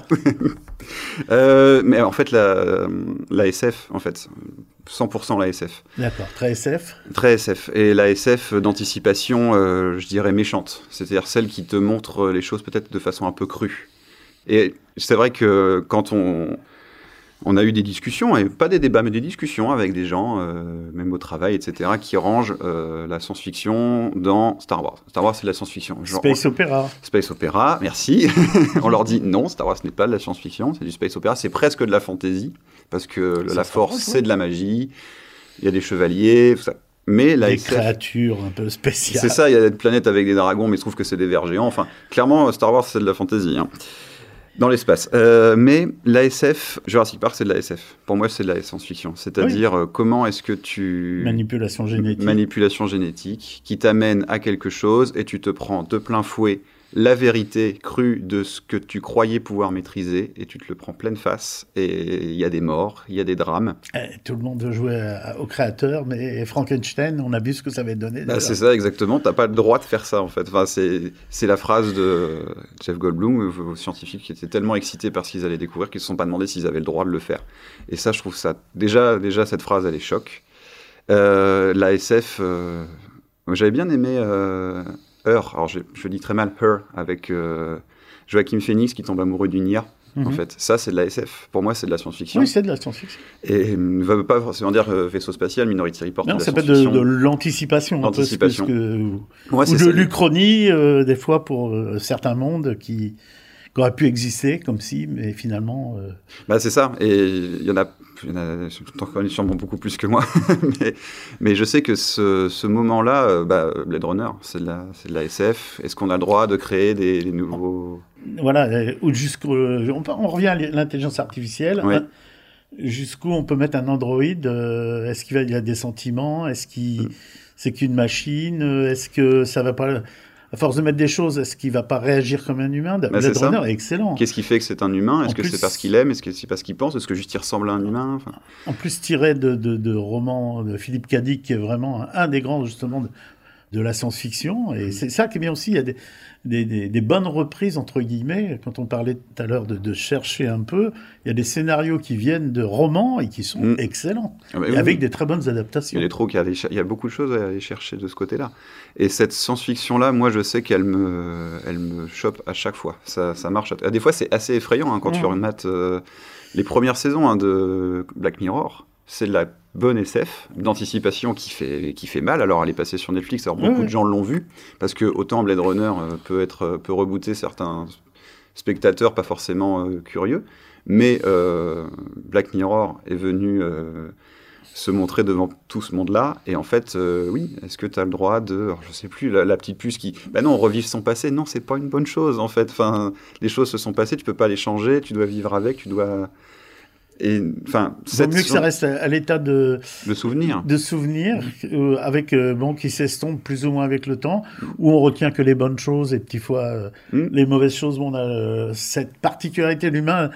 euh, mais en fait, la, la S F, en fait, cent pour cent la S F. D'accord, très S F. Très S F. Et la S F d'anticipation, euh, je dirais méchante. C'est-à-dire celle qui te montre les choses peut-être de façon un peu crue. Et c'est vrai que quand on... On a eu des discussions, et pas des débats, mais des discussions avec des gens, euh, même au travail, et cetera, qui rangent euh, la science-fiction dans Star Wars. Star Wars, c'est de la science-fiction. Genre, Space Opera. Space Opera, merci. On leur dit non, Star Wars, ce n'est pas de la science-fiction, c'est du Space Opera, c'est presque de la fantasy, parce que c'est la Force, Wars, c'est ouais. de la magie, il y a des chevaliers, tout ça. Mais la des S F, créatures un peu spéciales. C'est ça, il y a des planètes avec des dragons, mais je trouve que c'est des vers géants. Enfin, clairement, Star Wars, c'est de la fantasy, hein. Dans l'espace. Euh, mais l'A S F, Jurassic Park, c'est de la S F. Pour moi, c'est de la science-fiction. C'est-à-dire, oui. euh, comment est-ce que tu... Manipulation génétique. Manipulation génétique, qui t'amène à quelque chose et tu te prends de plein fouet la vérité crue de ce que tu croyais pouvoir maîtriser et tu te le prends pleine face. Et il y a des morts, il y a des drames. Eh, tout le monde veut jouer à, au créateur, mais Frankenstein, on a vu ce que ça avait donné. Bah, c'est ça, exactement. Tu n'as pas le droit de faire ça, en fait. Enfin, c'est, c'est la phrase de Jeff Goldblum, aux scientifiques qui étaient tellement excités par ce qu'ils allaient découvrir qu'ils ne se sont pas demandé s'ils avaient le droit de le faire. Et ça, je trouve ça... Déjà, déjà cette phrase, elle est choc. Euh, la S F... Euh... J'avais bien aimé... Euh... Her, alors je, je dis très mal Her, avec euh, Joaquin Phoenix qui tombe amoureux d'une I A, mm-hmm. en fait. Ça, c'est de la S F. Pour moi, c'est de la science-fiction. Oui, c'est de la science-fiction. Et ne veut pas forcément dire euh, vaisseau spatial, Minority Report. Non, ça peut être de, de l'anticipation. L'anticipation. Un peu, que, ouais, ou de ça. l'Uchronie, euh, des fois, pour euh, certains mondes qui, qui auraient pu exister, comme si, mais finalement... Euh... Bah, c'est ça. Et il y en a... Il y en a sûrement beaucoup plus que moi, mais, mais je sais que ce, ce moment-là, euh, bah, Blade Runner, c'est de, la, c'est de la S F. Est-ce qu'on a le droit de créer des, des nouveaux... Voilà, ou jusqu'au... On, on revient à l'intelligence artificielle. Oui. Hein, jusqu'où on peut mettre un androïde. Euh, est-ce qu'il a des sentiments? Est-ce qu'il mm. c'est qu'une machine? Est-ce que ça va pas... À force de mettre des choses, est-ce qu'il ne va pas réagir comme un humain? bah, Blade Runner est excellent. Qu'est-ce qui fait que c'est un humain? Est-ce en que plus, c'est parce qu'il aime? Est-ce que c'est parce qu'il pense? Est-ce que juste il ressemble à un humain? Enfin... En plus, tiré de, de, de romans de Philippe K. Dick, qui est vraiment un, un des grands, justement, de, de la science-fiction. Et mmh. c'est ça qui est bien aussi. Il y a des, des, des, des bonnes reprises, entre guillemets. Quand on parlait tout à l'heure de, de chercher un peu, il y a des scénarios qui viennent de romans et qui sont mmh. excellents. Ah bah, et oui. avec des très bonnes adaptations. Il y a, trop, il y a beaucoup de choses à aller chercher de ce côté-là. Et cette science-fiction-là, moi, je sais qu'elle me, elle me chope à chaque fois. Ça, ça marche. À... Des fois, c'est assez effrayant hein, quand mmh. tu remates euh, les premières saisons hein, de Black Mirror. C'est de la bonne S F, d'anticipation qui fait, qui fait mal. Alors, elle est passée sur Netflix, alors beaucoup mmh. de gens l'ont vue, parce que autant Blade Runner euh, peut, être, peut rebooter certains spectateurs pas forcément euh, curieux, mais euh, Black Mirror est venu... Euh, se montrer devant tout ce monde-là, et en fait, euh, oui, est-ce que tu as le droit de, alors, je sais plus, la, la petite puce qui, ben non, revivre son passé, non, c'est pas une bonne chose, en fait, enfin, les choses se sont passées, tu peux pas les changer, tu dois vivre avec, tu dois, et, enfin, c'est mieux que ça reste à, à l'état de, de souvenir, de souvenir, euh, avec, euh, bon, qui s'estompe plus ou moins avec le temps, où on retient que les bonnes choses, et petit fois, euh, mm. les mauvaises choses, bon, on a euh, cette particularité de l'humain,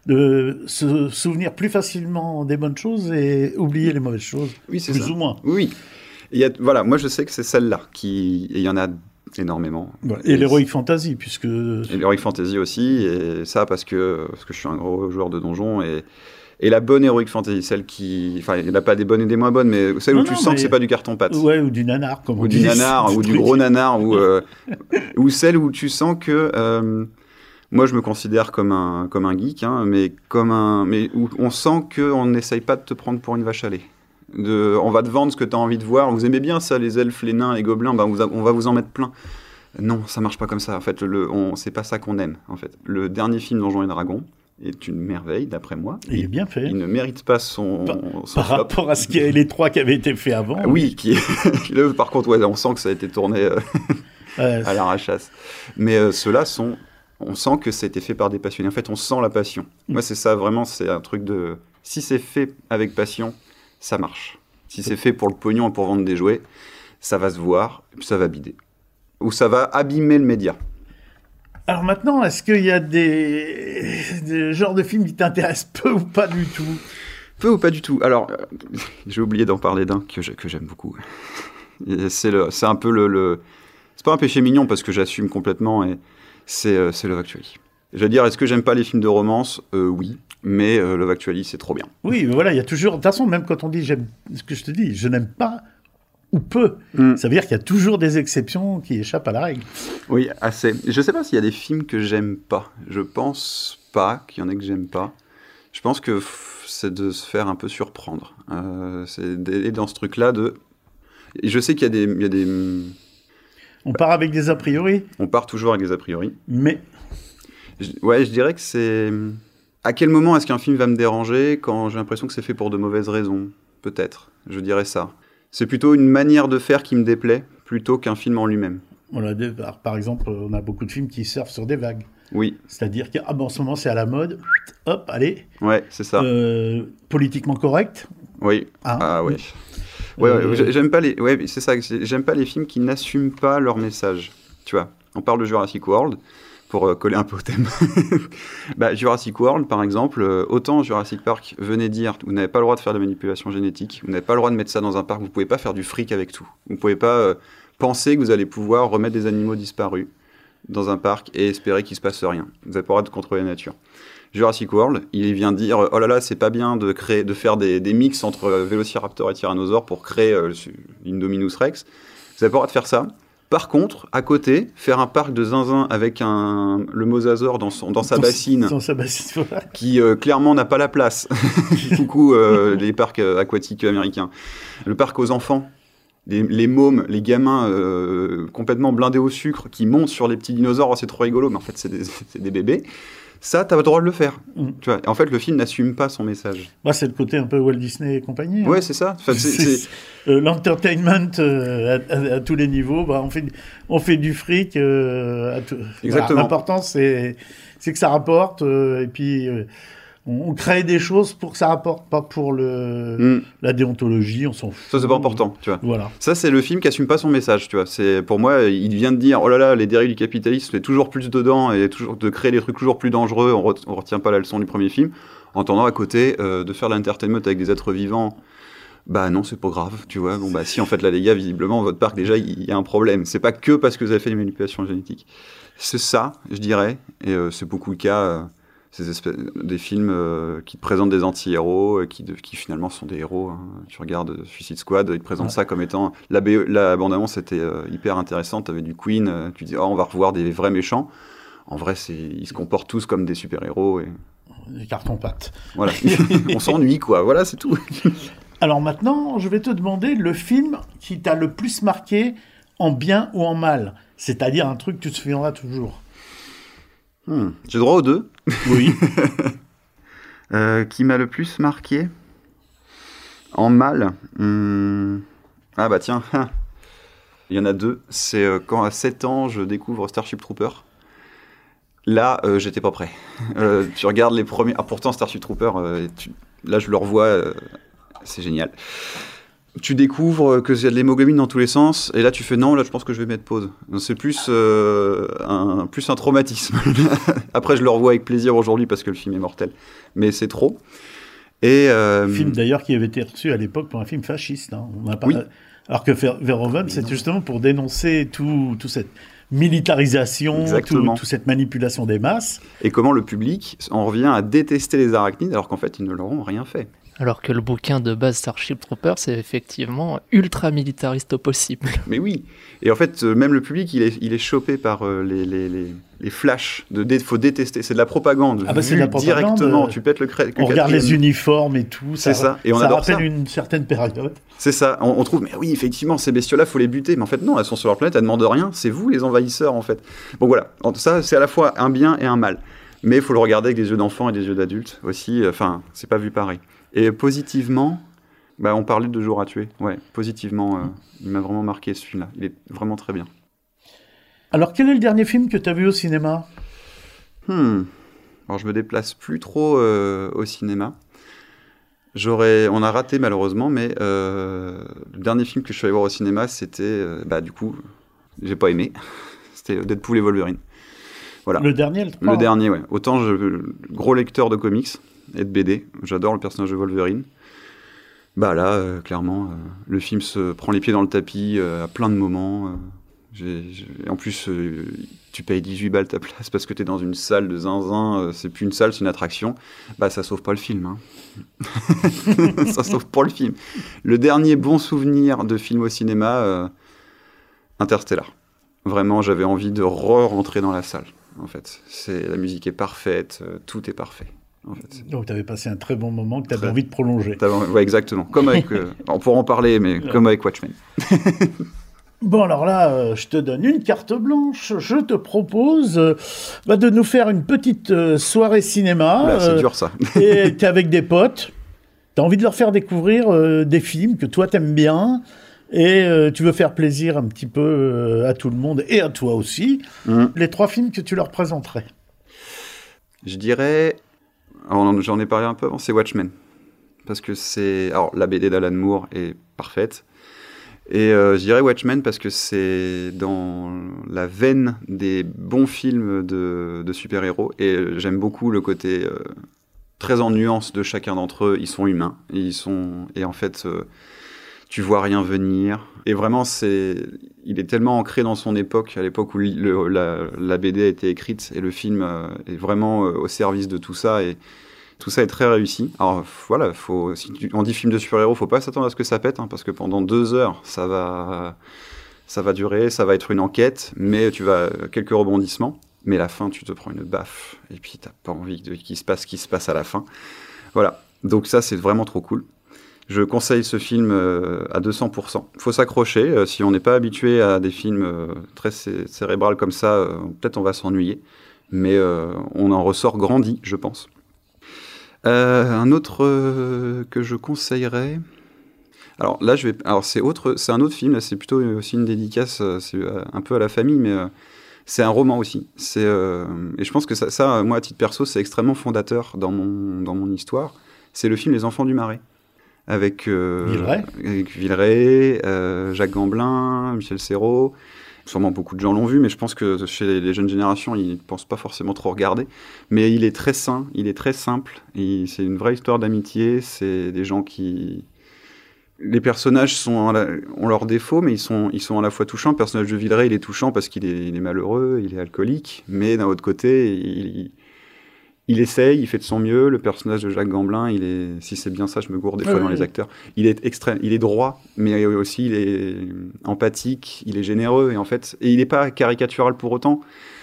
de se souvenir plus facilement des bonnes choses et oublier les mauvaises choses, oui, c'est plus ça. ou moins. Oui, il y a, voilà, moi je sais que c'est celle-là, qui, et il y en a énormément. Voilà. Et, et l'Heroic Fantasy, puisque... Et l'Heroic Fantasy aussi, et ça parce que, parce que je suis un gros joueur de donjons, et, et la bonne Heroic Fantasy, celle qui... Enfin, il n'y en a pas des bonnes et des moins bonnes, mais celle non, où tu non, sens mais... que c'est pas du carton-pâte. Ouais, ou du nanar, comme on ou dit. Ou du nanar, ou du gros nanar, ou, euh, ou celle où tu sens que... Euh, moi, je me considère comme un, comme un geek, hein, mais, comme un, mais où on sent qu'on n'essaye pas de te prendre pour une vache à lait. De, on va te vendre ce que tu as envie de voir. Vous aimez bien ça, les elfes, les nains, les gobelins, ben vous a, on va vous en mettre plein. Non, ça marche pas comme ça. En fait, le, on, c'est pas ça qu'on aime. En fait, le dernier film Donjons et Dragons, est une merveille, d'après moi. Il, il est bien fait. Il ne mérite pas son... Par, son par rapport à ce qu'il y a, les trois qui avaient été faits avant. Ah, oui, qui est... Là, par contre, ouais, on sent que ça a été tourné euh, ouais, à l'arrachasse. Mais euh, ceux-là sont... On sent que ça a été fait par des passionnés. En fait, on sent la passion. Mm. Moi, c'est ça, vraiment, c'est un truc de... Si c'est fait avec passion, ça marche. Si c'est fait pour le pognon et pour vendre des jouets, ça va se voir, et puis ça va bider. Ou ça va abîmer le média. Alors maintenant, est-ce qu'il y a des, des genres de films qui t'intéressent peu ou pas du tout ? Peu ou pas du tout. Alors, euh, j'ai oublié d'en parler d'un que, je, que j'aime beaucoup. C'est, le, c'est un peu le, le... C'est pas un péché mignon, parce que j'assume complètement, et c'est, euh, c'est Love Actually. Je veux dire, est-ce que j'aime pas les films de romance ? euh, Oui, mais euh, Love Actually, c'est trop bien. Oui, mais voilà, il y a toujours... De toute façon, même quand on dit, j'aime ce que je te dis, je n'aime pas... ou peu. Mm. Ça veut dire qu'il y a toujours des exceptions qui échappent à la règle. Oui, assez. Je ne sais pas s'il y a des films que j'aime pas. Je pense pas qu'il y en ait que j'aime pas. Je pense que f- c'est de se faire un peu surprendre. Euh, c'est d'aller dans ce truc-là de... Et je sais qu'il y a des... Il y a des... On part avec des a priori. On part toujours avec des a priori. Mais... Je... Ouais, je dirais que c'est... À quel moment est-ce qu'un film va me déranger quand j'ai l'impression que c'est fait pour de mauvaises raisons ? Peut-être. Je dirais ça. C'est plutôt une manière de faire qui me déplaît, plutôt qu'un film en lui-même. Voilà, par exemple, on a beaucoup de films qui surfent sur des vagues. Oui. C'est-à-dire qu'en ah ben, ce moment, c'est à la mode. Hop, allez. Ouais, c'est ça. Euh, politiquement correct. Oui. Hein ah ouais. Ouais, euh... ouais, j'aime pas les... Ouais, c'est ça. J'aime pas les films qui n'assument pas leur message. Tu vois, on parle de Jurassic World, pour euh, coller un peu au thème. bah, Jurassic World, par exemple, euh, autant Jurassic Park venait dire vous n'avez pas le droit de faire de manipulation génétique, vous n'avez pas le droit de mettre ça dans un parc, vous ne pouvez pas faire du fric avec tout. Vous ne pouvez pas euh, penser que vous allez pouvoir remettre des animaux disparus dans un parc et espérer qu'il ne se passe rien. Vous n'avez pas le droit de contrôler la nature. Jurassic World, il vient dire oh là là, c'est pas bien de, créer, de faire des, des mix entre euh, Vélociraptor et Tyrannosaure pour créer euh, l'Indominus Rex. Vous n'avez pas le droit de faire ça. Par contre, à côté, faire un parc de zinzin avec un, le mosasaure dans, son, dans sa dans bassine, dans sa bassine voilà. qui euh, clairement n'a pas la place. Coucou euh, les parcs euh, aquatiques américains. Le parc aux enfants, les, les mômes, les gamins euh, complètement blindés au sucre qui montent sur les petits dinosaures, oh, c'est trop rigolo, mais en fait c'est des, c'est des bébés. Ça, t'as pas le droit de le faire. Mm. Tu vois. En fait, le film n'assume pas son message. Bah, c'est le côté un peu Walt Disney et compagnie. Ouais, hein. c'est ça. Enfin, c'est, c'est, c'est... Euh, l'entertainment euh, à, à, à tous les niveaux. Bah, on, fait, on fait du fric. Euh, à tout... Exactement. Voilà, l'important, c'est, c'est que ça rapporte. Euh, et puis, euh, on, on crée des choses pour que ça rapporte, pas pour le, mm. la déontologie. On s'en fout. Ça, c'est pas important. Tu vois. Voilà. Ça, c'est le film qui assume pas son message. Tu vois. C'est, pour moi, il vient de dire oh là là, les dérives du capitalisme, c'est toujours plus dedans et toujours, de créer des trucs toujours plus dangereux. On, re- on retient pas la leçon du premier film. En tendant à côté euh, de faire de l'entertainment avec des êtres vivants. Bah non, c'est pas grave, tu vois. Bon bah si, en fait, là, les gars, visiblement, votre parc, déjà, il y a un problème. C'est pas que parce que vous avez fait des manipulations génétiques. C'est ça, je dirais, et euh, c'est beaucoup le cas, euh, ces espèces, des films euh, qui te présentent des anti-héros, euh, qui, de, qui finalement sont des héros. Hein. Tu regardes Suicide Squad, ils te présentent ouais. ça comme étant... La, B E, la bande-annonce était euh, hyper intéressante, t'avais du Queen, euh, tu dis, oh, on va revoir des vrais méchants. En vrai, c'est, ils se comportent tous comme des super-héros. Et... Des cartons-pâtes. Voilà, on s'ennuie, quoi. Voilà, c'est tout. Alors maintenant, je vais te demander le film qui t'a le plus marqué en bien ou en mal. C'est-à-dire un truc que tu te souviendras toujours. Hmm. J'ai droit aux deux. Oui. euh, qui m'a le plus marqué en mal hmm. Ah bah tiens, il y en a deux. C'est euh, quand à sept ans, je découvre Starship Troopers. Là, euh, j'étais pas prêt. Euh, tu regardes les premiers... Ah, pourtant, Starship Troopers, euh, tu... là, je le revois... Euh... C'est génial. Tu découvres qu'il y a de l'hémoglobine dans tous les sens, et là tu fais non, là je pense que je vais mettre pause. C'est plus, euh, un, plus un traumatisme. Après je le revois avec plaisir aujourd'hui parce que le film est mortel. Mais c'est trop. Et, euh... Film d'ailleurs qui avait été reçu à l'époque pour un film fasciste. Hein. On a pas... oui. Alors que Verhoeven, c'était justement pour dénoncer tout, tout cette militarisation, toute tout cette manipulation des masses. Et comment le public en revient à détester les arachnides alors qu'en fait ils ne leur ont rien fait. Alors que le bouquin de base Starship Troopers, c'est effectivement ultra militariste au possible. Mais oui. Et en fait, euh, même le public, il est, il est chopé par euh, les, les, les, les flashs. Il dé- faut détester. C'est de la propagande. Ah bah c'est de la propagande. Directement, tu pètes le cré- On regarde les uniformes et tout. C'est ça. ça. Et on ça adore rappelle ça. une certaine période. C'est ça. On, on trouve, mais oui, effectivement, ces bestioles-là, il faut les buter. Mais en fait, non, elles sont sur leur planète, elles ne demandent rien. C'est vous, les envahisseurs, en fait. Bon, voilà. Ça, c'est à la fois un bien et un mal. Mais il faut le regarder avec des yeux d'enfant et des yeux d'adulte aussi. Enfin, c'est pas vu pareil. Et positivement, bah, on parlait de Jour à tuer. Ouais, positivement, euh, il m'a vraiment marqué ce film-là. Il est vraiment très bien. Alors, quel est le dernier film que tu as vu au cinéma ? Hmm. Alors, je me déplace plus trop euh, au cinéma. J'aurais, on a raté malheureusement, mais euh, le dernier film que je suis allé voir au cinéma, c'était, euh, bah du coup, j'ai pas aimé. C'était Deadpool et Wolverine. Voilà. Le dernier, le trois. Le dernier, ouais. Autant je, gros lecteur de comics et de B D, j'adore le personnage de Wolverine. Bah là, euh, clairement, euh, le film se prend les pieds dans le tapis euh, à plein de moments. Euh, j'ai, j'ai... En plus, euh, tu payes dix-huit balles ta place parce que t'es dans une salle de zinzin. Euh, c'est plus une salle, c'est une attraction. Bah ça sauve pas le film. Hein. Ça sauve pas le film. Le dernier bon souvenir de film au cinéma, euh, Interstellar. Vraiment, j'avais envie de re-rentrer dans la salle. En fait, c'est la musique est parfaite, euh, tout est parfait. En fait. Donc, tu avais passé un très bon moment que tu avais Très... envie de prolonger. Ouais, exactement. Comme avec, euh, on pourra en parler, mais ouais. Comme avec Watchmen. Bon, alors là, euh, je te donne une carte blanche. Je te propose euh, bah, de nous faire une petite euh, soirée cinéma. Là, c'est euh, dur, ça. Et tu es avec des potes. Tu as envie de leur faire découvrir euh, des films que toi, tu aimes bien. Et euh, tu veux faire plaisir un petit peu euh, à tout le monde et à toi aussi. Mmh. Les trois films que tu leur présenterais. Je dirais... Alors, j'en ai parlé un peu avant, c'est Watchmen. Parce que c'est... Alors, la B D d'Alan Moore est parfaite. Et euh, je dirais Watchmen parce que c'est dans la veine des bons films de, de super-héros. Et j'aime beaucoup le côté euh, très en nuance de chacun d'entre eux. Ils sont humains. Et, ils sont... et en fait, euh, tu vois rien venir. Et vraiment, c'est... il est tellement ancré dans son époque, à l'époque où le, la, la B D a été écrite. Et le film euh, est vraiment euh, au service de tout ça. Et tout ça est très réussi. Alors voilà, faut, si tu, on dit film de super-héros, faut pas s'attendre à ce que ça pète, hein, parce que pendant deux heures, ça va, ça va durer, ça va être une enquête, mais tu vas quelques rebondissements. Mais la fin, tu te prends une baffe, et puis t'as pas envie de, qu'il se passe ce qui se passe à la fin. Voilà. Donc ça, c'est vraiment trop cool. Je conseille ce film euh, à deux cents pour cent. Faut s'accrocher. Euh, si on n'est pas habitué à des films euh, très cé- cérébrales comme ça, euh, peut-être on va s'ennuyer. Mais euh, on en ressort grandi, je pense. Euh, un autre euh, que je conseillerais. Alors là, je vais. Alors c'est autre, c'est un autre film. Là, c'est plutôt aussi une dédicace. C'est un peu à la famille, mais euh, c'est un roman aussi. C'est euh, et je pense que ça, ça, moi à titre perso, c'est extrêmement fondateur dans mon dans mon histoire. C'est le film Les Enfants du Marais avec euh, Villeray, avec Villeray, euh, Jacques Gamblin, Michel Serrault. Sûrement beaucoup de gens l'ont vu, mais je pense que chez les jeunes générations, ils ne pensent pas forcément trop regarder. Mais il est très sain, il est très simple. Il, c'est une vraie histoire d'amitié. C'est des gens qui... Les personnages sont la... ont leurs défauts, mais ils sont, ils sont à la fois touchants. Le personnage de Villeray, il est touchant parce qu'il est, il est malheureux, il est alcoolique. Mais d'un autre côté, il... il essaye, il fait de son mieux. Le personnage de Jacques Gamblin, il est, si c'est bien ça, je me gourde des fois oui, dans oui. les acteurs. Il est extrême, il est droit, mais aussi il est empathique, il est généreux et en fait, et il n'est pas caricatural pour autant.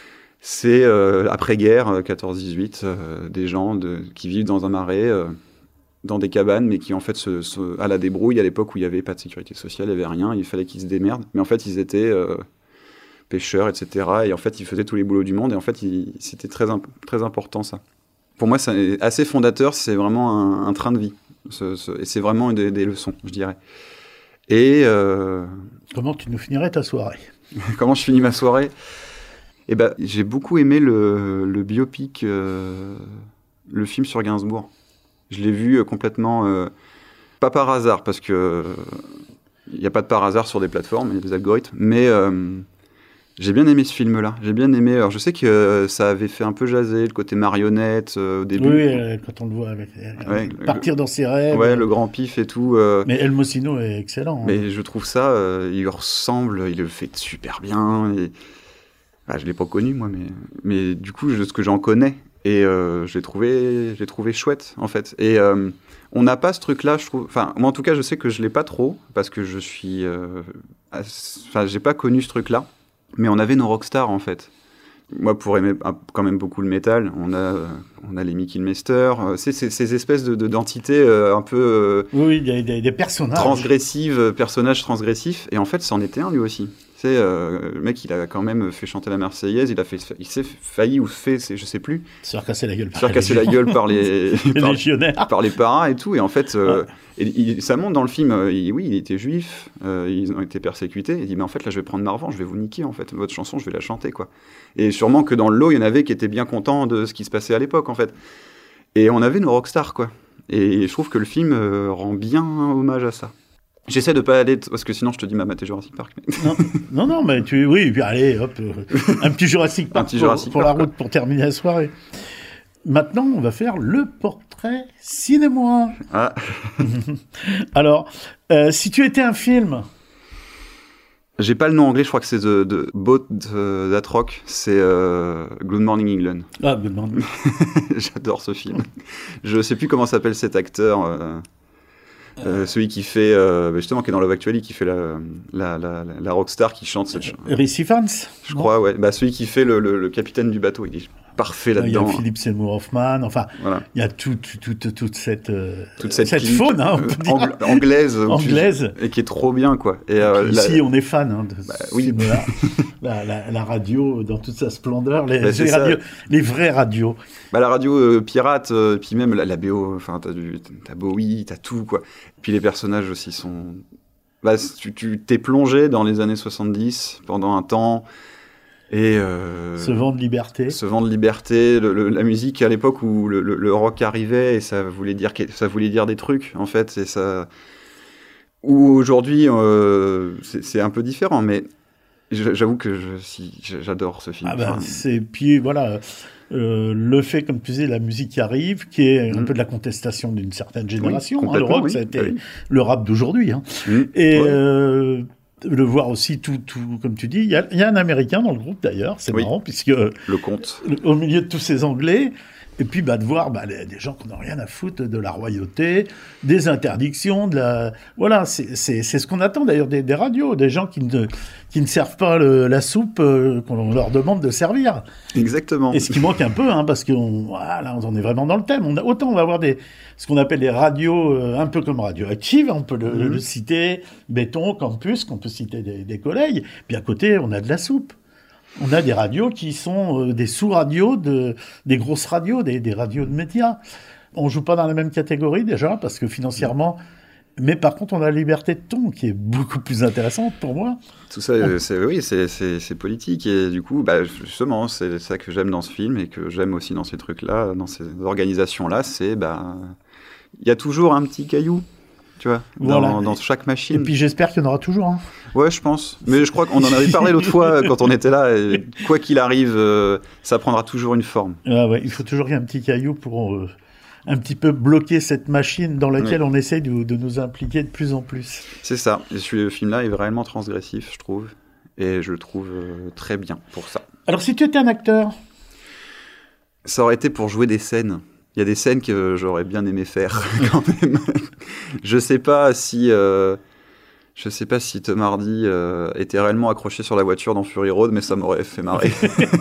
C'est euh, après-guerre, quatorze dix-huit, euh, des gens de, qui vivent dans un marais, euh, dans des cabanes, mais qui en fait se, se, à la débrouille à l'époque où il n'y avait pas de sécurité sociale, il n'y avait rien, il fallait qu'ils se démerdent. Mais en fait, ils étaient euh, pêcheurs, et cetera. Et en fait, ils faisaient tous les boulots du monde. Et en fait, il, c'était très, imp- très important, ça. Pour moi, c'est assez fondateur. C'est vraiment un, un train de vie. Ce, ce, et c'est vraiment des, des leçons, je dirais. Et... Euh... Comment tu nous finirais ta soirée ? Comment je finis ma soirée ? Eh ben, j'ai beaucoup aimé le, le biopic, euh, le film sur Gainsbourg. Je l'ai vu euh, complètement... Euh, pas par hasard, parce que... Il n'y a pas de par hasard sur des plateformes, il y a des algorithmes, mais... Euh, J'ai bien aimé ce film-là. J'ai bien aimé. Alors, je sais que euh, ça avait fait un peu jaser le côté marionnette euh, au début. Oui, euh, quand on le voit avec, euh, ouais, partir le, dans ses rêves. Ouais, le grand pif et tout. Euh, mais El Mocino est excellent. Hein. Mais je trouve ça, euh, il lui ressemble, il le fait super bien. Et... Bah, je l'ai pas connu moi, mais mais du coup, je, ce que j'en connais et euh, je l'ai trouvé, je l'ai trouvé chouette en fait. Et euh, on n'a pas ce truc-là, je trouve. Enfin, moi en tout cas, je sais que je l'ai pas trop parce que je suis. Enfin, euh, j'ai pas connu ce truc-là. Mais on avait nos rockstars, en fait. Moi, pour aimer quand même beaucoup le métal, on a, on a les Mickey Meister. C'est ces, ces espèces de, de, d'entités euh, un peu... Euh, oui, des, des, des personnages. Transgressives, personnages transgressifs. Et en fait, c'en était un, lui aussi. Tu sais, euh, le mec, il a quand même fait chanter la Marseillaise, il a fait, il s'est failli ou fait, c'est, je sais plus, se faire casser la gueule se par faire casser la gueule par les, les par, légionnaires. par les paras et tout. Et en fait, euh, Ah. et, il, ça montre dans le film. euh, il- oui, il était juif, euh, ils ont été persécutés. Il dit, mais en fait, là, je vais prendre ma revanche, je vais vous niquer. En fait, votre chanson, je vais la chanter, quoi. Et sûrement que dans le lot, il y en avait qui étaient bien contents de ce qui se passait à l'époque, en fait. Et on avait nos rockstars, quoi. Et je trouve que le film euh, rend bien hommage à ça. J'essaie de pas aller, t- parce que sinon je te dis ma maté Jurassic Park. mais- Non, non, non, mais tu, oui, puis allez, hop, euh, un petit Jurassic Park Un petit pour, Jurassic pour Park, la route pour terminer la soirée. Maintenant, on va faire le portrait cinéma. Ah, Alors, euh, si tu étais un film, j'ai pas le nom anglais, je crois que c'est The, The Boat euh, That Rock, c'est euh, Good Morning England. ah, me demande. J'adore ce film. Je sais plus comment s'appelle cet acteur, euh, euh, celui qui fait, euh, justement, qui est dans Love Actually, qui fait la, la, la, la, la rockstar qui chante cette chanson. Rhys Ifans, Je non crois, ouais. Bah, celui qui fait le, le, le capitaine du bateau, il est parfait Il y a là-dedans. Philippe Seymour Hoffman, enfin, Voilà. il y a tout, tout, tout- toute cette, euh, Toute cette, clique, faune, hein, on euh, peut dire. angla- anglaise, où tu- Anglaise. et qui est trop bien, quoi. Et, euh, Puis la- ici, on est fan hein, de Bah, ce oui. film-là. la, la, la radio dans toute sa splendeur, les, Bah, c'est les ça. radios, les vraies radios. Bah, la radio euh, pirate, euh, puis même la, la B O, enfin, t'as, du, t'as Bowie, t'as tout, quoi. Puis les personnages aussi sont... Bah, tu, tu t'es plongé dans les années soixante-dix pendant un temps, et... Euh, Ce vent de liberté. ce vent de liberté, le- le- la musique à l'époque où le, le- le rock arrivait, et ça voulait dire, que- ça voulait dire des trucs, en fait, et ça... Où aujourd'hui, euh, c'est, c'est un peu différent, mais j'avoue que je, si, j'adore ce film. Ah bah, Enfin, c'est puis voilà euh, le fait, comme tu disais, la musique qui arrive, qui est un Mm. peu de la contestation d'une certaine génération. Oui, hein, le complètement, rock, oui. ça a été Ah oui. le rap d'aujourd'hui. Hein. mm, Et ouais. euh, le voir aussi tout, tout, comme tu dis, il y a, il y a un Américain dans le groupe d'ailleurs, c'est Oui. marrant, puisque euh, Le conte. au milieu de tous ces Anglais, et puis bah, de voir bah, les- des gens qui n'ont rien à foutre de la royauté, des interdictions, de la... Voilà, c'est c'est- c'est ce qu'on attend d'ailleurs des, des radios, des gens qui ne, qui ne servent pas le- la soupe euh, qu'on leur demande de servir. Exactement. Et ce qui manque un peu, hein, parce qu'on voilà, on est vraiment dans le thème. On a, autant on va avoir des, ce qu'on appelle des radios euh, un peu comme radioactives, on peut le, Mhm. le citer, Béton, Campus, qu'on peut citer des, des collègues. Puis à côté, on a de la soupe. On a des radios qui sont euh, des sous-radios, de, des grosses radios, des, des radios de médias. On joue pas dans la même catégorie déjà, parce que financièrement... Mais par contre, on a la liberté de ton, qui est beaucoup plus intéressante pour moi. Tout ça, euh, c'est, oui, c'est, c'est, c'est politique, et du coup, bah, justement, c'est ça que j'aime dans ce film, et que j'aime aussi dans ces trucs-là, dans ces organisations-là, c'est, bah, il y a toujours un petit caillou, tu vois, dans, Voilà. dans chaque Et machine. puis j'espère qu'il y en aura toujours. Hein. Ouais, je pense. Mais je crois qu'on en avait parlé l'autre fois quand on était là. Et quoi qu'il arrive, euh, ça prendra toujours une forme. Ah ouais, il faut toujours qu'il y ait un petit caillou pour euh, un petit peu bloquer cette machine dans laquelle on essaye de, de nous impliquer de plus en plus. C'est ça. Et ce film-là est vraiment transgressif, je trouve. Et je le trouve euh, très bien pour ça. Alors si tu étais un acteur, Ça aurait été pour jouer des scènes. Il y a des scènes que j'aurais bien aimé faire quand même. Je sais pas si... euh, Je sais pas si Tom Hardy euh, était réellement accroché sur la voiture dans Fury Road, mais ça m'aurait fait marrer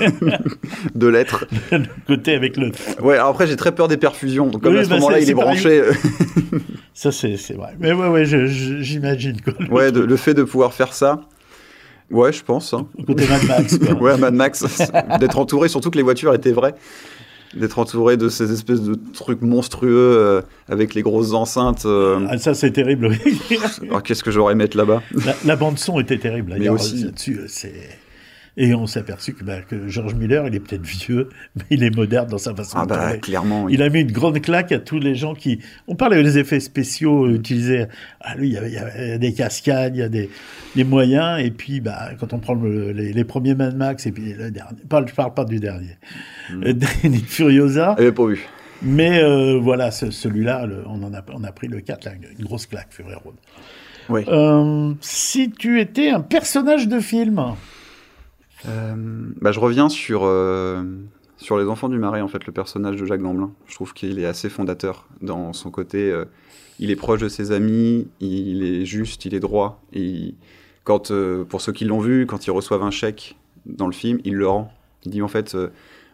de l'être. le côté avec le... Ouais, alors après j'ai très peur des perfusions, donc comme Oui, à ce bah, moment-là c'est- il c'est est pareil. branché. Ça c'est c'est vrai. Mais ouais, ouais, je- je- j'imagine quoi. Le, Ouais, de- le fait de pouvoir faire ça, ouais, je pense. Hein. le côté Mad Max quoi. Ouais, Mad Max, d'être entouré, surtout que les voitures étaient vraies, d'être entouré de ces espèces de trucs monstrueux euh, avec les grosses enceintes. euh, Ah, ça c'est terrible. oui. Alors qu'est-ce que j'aurais mettre là-bas? la, la bande son était terrible. Mais D'ailleurs, aussi- là-dessus, c'est... Et on s'est aperçu que, bah, que George Miller, il est peut-être vieux, mais il est moderne dans sa façon Ah de bah parler. clairement. oui. Il a mis une grande claque à tous les gens qui... On parlait des effets spéciaux euh, utilisés. Ah, lui, il y avait, il y avait des cascades, il y a des, des moyens. Et puis, bah, quand on prend le- les, les premiers Mad Max, et puis le dernier... Pas, je parle pas du dernier. Mm. Euh, Nick Furiosa. J'avais pas vu. Mais euh, voilà, ce- celui-là, le- on, en a, on a pris le quatre, là, une grosse claque, Fury Road. Oui. Euh, si tu étais un personnage de film... Euh, bah, je reviens sur, euh, sur Les Enfants du Marais, en fait, le personnage de Jacques Gamblin. Je trouve qu'il est assez fondateur dans son côté. Euh, il est proche de ses amis, il est juste, il est droit. Et il- quand, euh, pour ceux qui l'ont vu, quand ils reçoivent un chèque dans le film, il le rend. Il dit en fait, euh,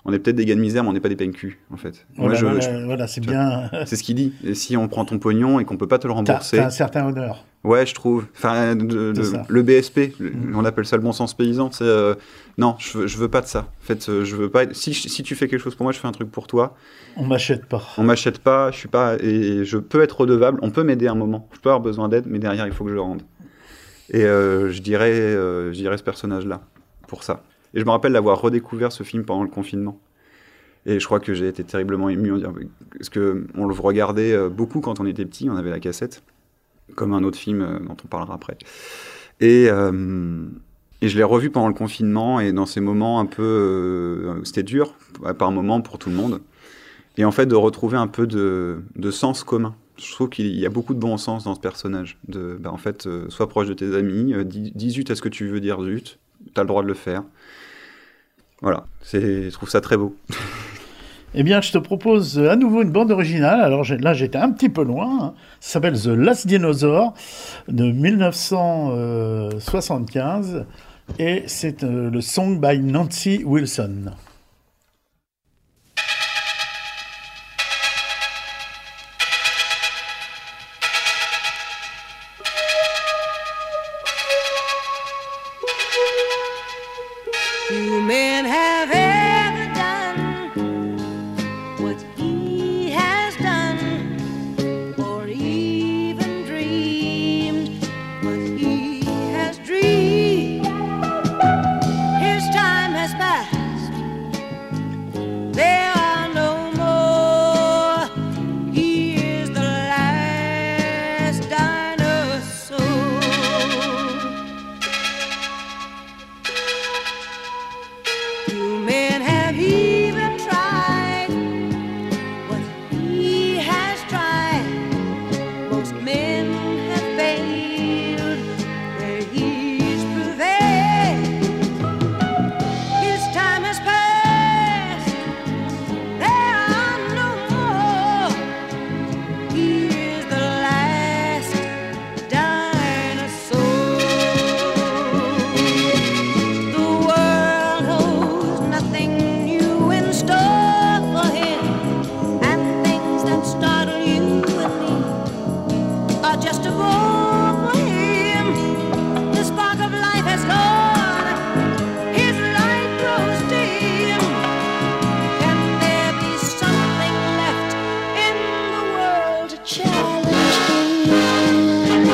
on est peut-être des gars de misère, mais on n'est pas des peine-cul, en fait. Voilà, Moi, je, voilà, je- voilà, c'est tu bien. c'est ce qu'il dit. Et si on prend ton pognon et qu'on peut pas te le T'as, rembourser, t'as un certain honneur. ouais, je trouve. Enfin, de- de- C'est ça. le B S P, le- Mm. on appelle ça le bon sens paysan. C'est euh, non, je veux, je veux pas de ça. En fait, euh, je veux pas. être- Si, si tu fais quelque chose pour moi, je fais un truc pour toi. On m'achète pas. On m'achète pas, je suis pas, et je peux être redevable. On peut m'aider un moment. Je peux avoir besoin d'aide, mais derrière, il faut que je le rende. Et euh, je dirais, euh, je dirais ce personnage-là pour ça. Et je me rappelle d'avoir redécouvert ce film pendant le confinement. Et je crois que j'ai été terriblement ému, on dirait, parce que on le regardait euh, beaucoup quand on était petit. On avait la cassette, comme un autre film euh, dont on parlera après. Et euh, et je l'ai revu pendant le confinement et dans ces moments un peu, euh, c'était dur par moments pour tout le monde. Et en fait, de retrouver un peu de, de sens commun. Je trouve qu'il y a beaucoup de bon sens dans ce personnage. De, bah, en fait, euh, sois proche de tes amis, euh, dis, dis zut à ce que tu veux dire zut, t'as le droit de le faire. Voilà, c'est, je trouve ça très beau. Eh bien, je te propose à nouveau une bande originale. Alors j'ai- là, j'étais un petit peu loin. hein. Ça s'appelle The Last Dinosaur de mille neuf cent soixante-quinze et c'est euh, le song by Nancy Wilson. Few men have ever done what he has done, or even dreamed what he has dreamed. His time has passed, there are no more. He is the last dinosaur. You men have even tried what he has tried. Most men have failed where he's prevailed. His time has passed, there are no more. He is the last dinosaur. The world holds nothing new in store for him, and things that startle you and me are just a bore for him. The spark of life has gone, his light grows dim. Can there be something left in the world to challenge him?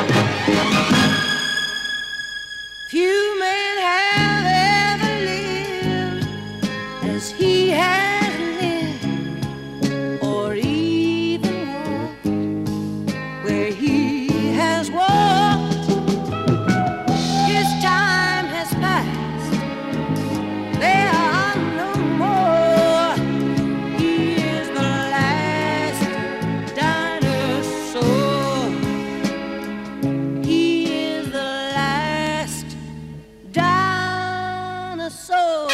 Few men have ever lived as he has lived, or even walked where he has walked. His time has passed, there are no more. He is the last dinosaur. He is the last dinosaur.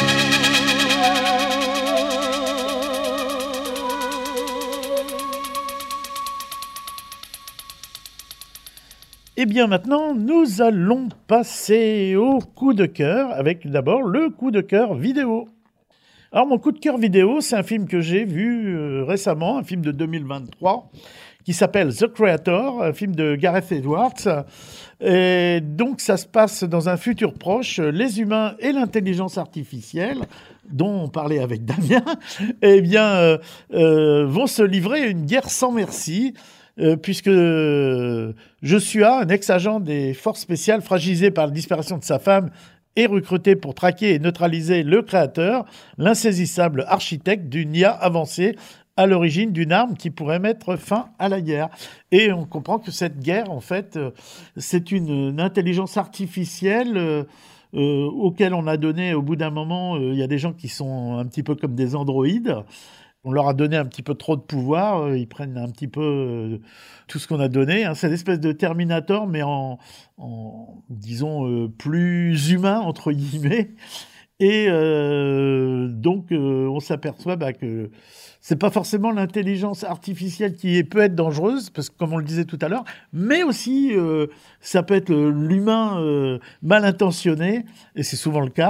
Eh bien maintenant, nous allons passer au coup de cœur avec d'abord le coup de cœur vidéo. Alors mon coup de cœur vidéo, c'est un film que j'ai vu euh, récemment, un film de deux mille vingt-trois qui s'appelle The Creator, un film de Gareth Edwards. Et donc ça se passe dans un futur proche, les humains et l'intelligence artificielle, dont on parlait avec Damien, eh bien euh, euh, vont se livrer à une guerre sans merci. Euh, puisque Joshua, un ex-agent des forces spéciales fragilisé par la disparition de sa femme, est recruté pour traquer et neutraliser le créateur, l'insaisissable architecte d'une I A avancée à l'origine d'une arme qui pourrait mettre fin à la guerre. Et on comprend que cette guerre, en fait, euh, c'est une, une intelligence artificielle euh, euh, auquel on a donné, au bout d'un moment, euh, il y a des gens qui sont un petit peu comme des androïdes. On leur a donné un petit peu trop de pouvoir, euh, ils prennent un petit peu euh, tout ce qu'on a donné. Hein. C'est une espèce de Terminator, mais en, en disons, euh, plus humain, entre guillemets. Et euh, donc, euh, on s'aperçoit bah, que c'est pas forcément l'intelligence artificielle qui est, peut être dangereuse, parce que comme on le disait tout à l'heure, mais aussi euh, ça peut être l'humain euh, mal intentionné, et c'est souvent le cas.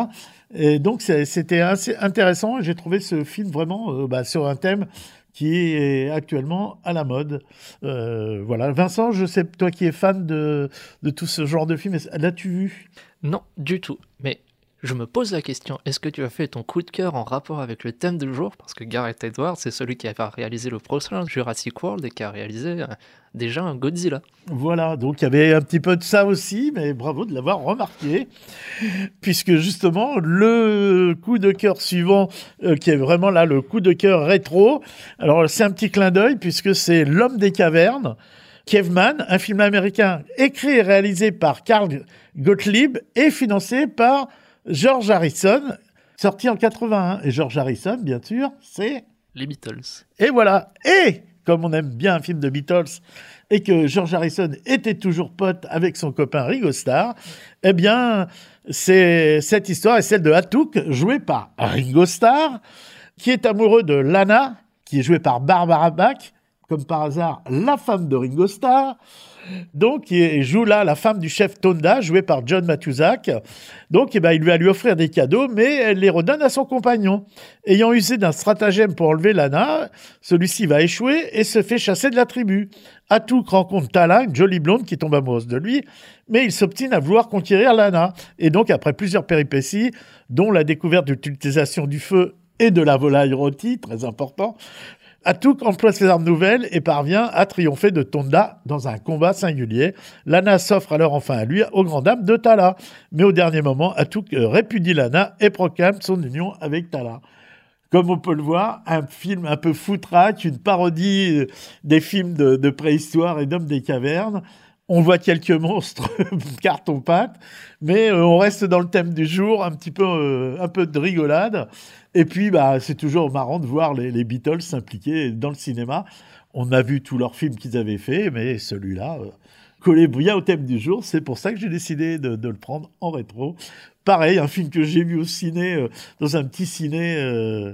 Et donc, c'est, c'était assez intéressant. J'ai trouvé ce film vraiment euh, bah, sur un thème qui est actuellement à la mode. Euh, voilà. Vincent, je sais, toi qui es fan de, de tout ce genre de film, l'as-tu vu ? Non, du tout. Mais je me pose la question, est-ce que tu as fait ton coup de cœur en rapport avec le thème du jour ? Parce que Gareth Edwards, c'est celui qui a réalisé le prochain Jurassic World et qui a réalisé euh, déjà un Godzilla. Voilà, donc il y avait un petit peu de ça aussi, mais bravo de l'avoir remarqué, puisque justement, le coup de cœur suivant, euh, qui est vraiment là, le coup de cœur rétro, alors c'est un petit clin d'œil, puisque c'est L'Homme des cavernes, Caveman, un film américain écrit et réalisé par Carl Gottlieb et financé par George Harrison, sorti en quatre-vingt-un. Et George Harrison, bien sûr, c'est... Les Beatles. Et voilà. Et comme on aime bien un film de Beatles et que George Harrison était toujours pote avec son copain Ringo Starr, eh bien, c'est, cette histoire est celle de Atuk, joué par Ringo Starr, qui est amoureux de Lana, qui est jouée par Barbara Bach, comme par hasard, la femme de Ringo Starr. Donc, il joue là la femme du chef Tonda, jouée par John Matuszak. Donc, eh ben, il va lui offrir des cadeaux, mais elle les redonne à son compagnon. Ayant usé d'un stratagème pour enlever Lana, celui-ci va échouer et se fait chasser de la tribu. Atuk rencontre Tala, une jolie blonde qui tombe amoureuse de lui, mais il s'obstine à vouloir conquérir Lana. Et donc, après plusieurs péripéties, dont la découverte de l'utilisation du feu et de la volaille rôtie, très important, Atuk emploie ses armes nouvelles et parvient à triompher de Tonda dans un combat singulier. Lana s'offre alors enfin à lui, aux grandes dames de Tala. Mais au dernier moment, Atuk répudie Lana et proclame son union avec Tala. Comme on peut le voir, un film un peu foutraque, une parodie des films de, de préhistoire et d'hommes des cavernes. On voit quelques monstres carton-pâte, mais euh, on reste dans le thème du jour, un petit peu, euh, un peu de rigolade. Et puis, bah, c'est toujours marrant de voir les, les Beatles s'impliquer dans le cinéma. On a vu tous leurs films qu'ils avaient faits, mais celui-là euh, collait bien au thème du jour. C'est pour ça que j'ai décidé de, de le prendre en rétro. Pareil, un film que j'ai vu au ciné, euh, dans un petit ciné euh,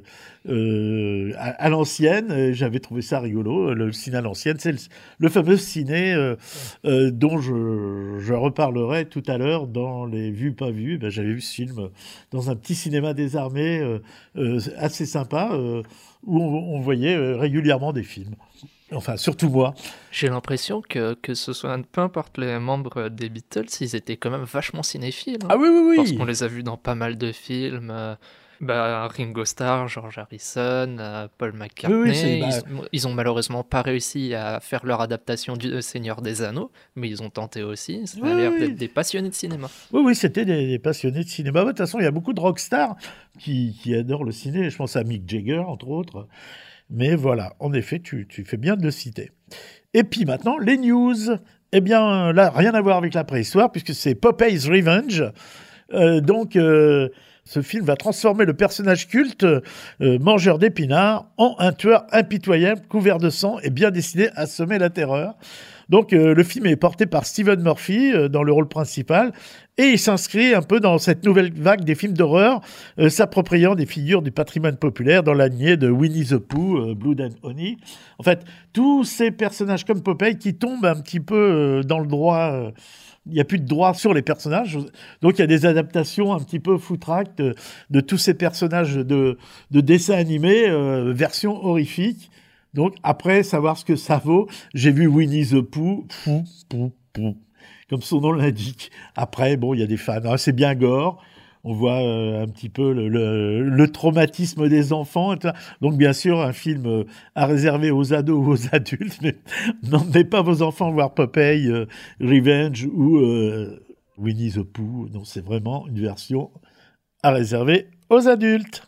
euh, à, à l'ancienne. J'avais trouvé ça rigolo, le ciné à l'ancienne. C'est le, le fameux ciné euh, euh, dont je, je reparlerai tout à l'heure dans les vues pas vues. Ben, j'avais vu ce film dans un petit cinéma des armées euh, euh, assez sympa, euh, où on, on voyait euh, régulièrement des films. Enfin, surtout moi. J'ai l'impression que, que ce soit, peu importe les membres des Beatles, ils étaient quand même vachement cinéphiles. Hein. Ah oui, oui, oui. Parce qu'on les a vus dans pas mal de films. Euh, bah, Ringo Starr, George Harrison, euh, Paul McCartney. Oui, oui, bah... ils, ils ont malheureusement pas réussi à faire leur adaptation du Seigneur des Anneaux, mais ils ont tenté aussi. Ça a oui, l'air oui. d'être des passionnés de cinéma. Oui, oui, c'était des, des passionnés de cinéma. De toute façon, il y a beaucoup de rockstars qui, qui adorent le ciné. Je pense à Mick Jagger, entre autres. Mais voilà, en effet, tu, tu fais bien de le citer. Et puis maintenant, les news. Eh bien, là, rien à voir avec la préhistoire, puisque c'est Popeye's Revenge. Euh, donc, euh, ce film va transformer le personnage culte, euh, mangeur d'épinards, en un tueur impitoyable, couvert de sang et bien décidé à semer la terreur. Donc, euh, le film est porté par Stephen Murphy euh, dans le rôle principal et il s'inscrit un peu dans cette nouvelle vague des films d'horreur, euh, s'appropriant des figures du patrimoine populaire dans la lignée de Winnie the Pooh, euh, Blood and Honey. En fait, tous ces personnages comme Popeye qui tombent un petit peu euh, dans le droit... Euh, il n'y a plus de droit sur les personnages. Donc, il y a des adaptations un petit peu foutraques de, de tous ces personnages de, de dessins animés, euh, version horrifique. Donc, après, savoir ce que ça vaut, j'ai vu Winnie the Pooh, pou, pou, pou, comme son nom l'indique. Après, bon, il y a des fans. Ah, c'est bien gore. On voit euh, un petit peu le, le, le traumatisme des enfants. Donc, bien sûr, un film euh, à réserver aux ados ou aux adultes. Mais n'emmenez pas vos enfants voir Popeye, euh, Revenge ou euh, Winnie the Pooh. Non, c'est vraiment une version à réserver aux adultes.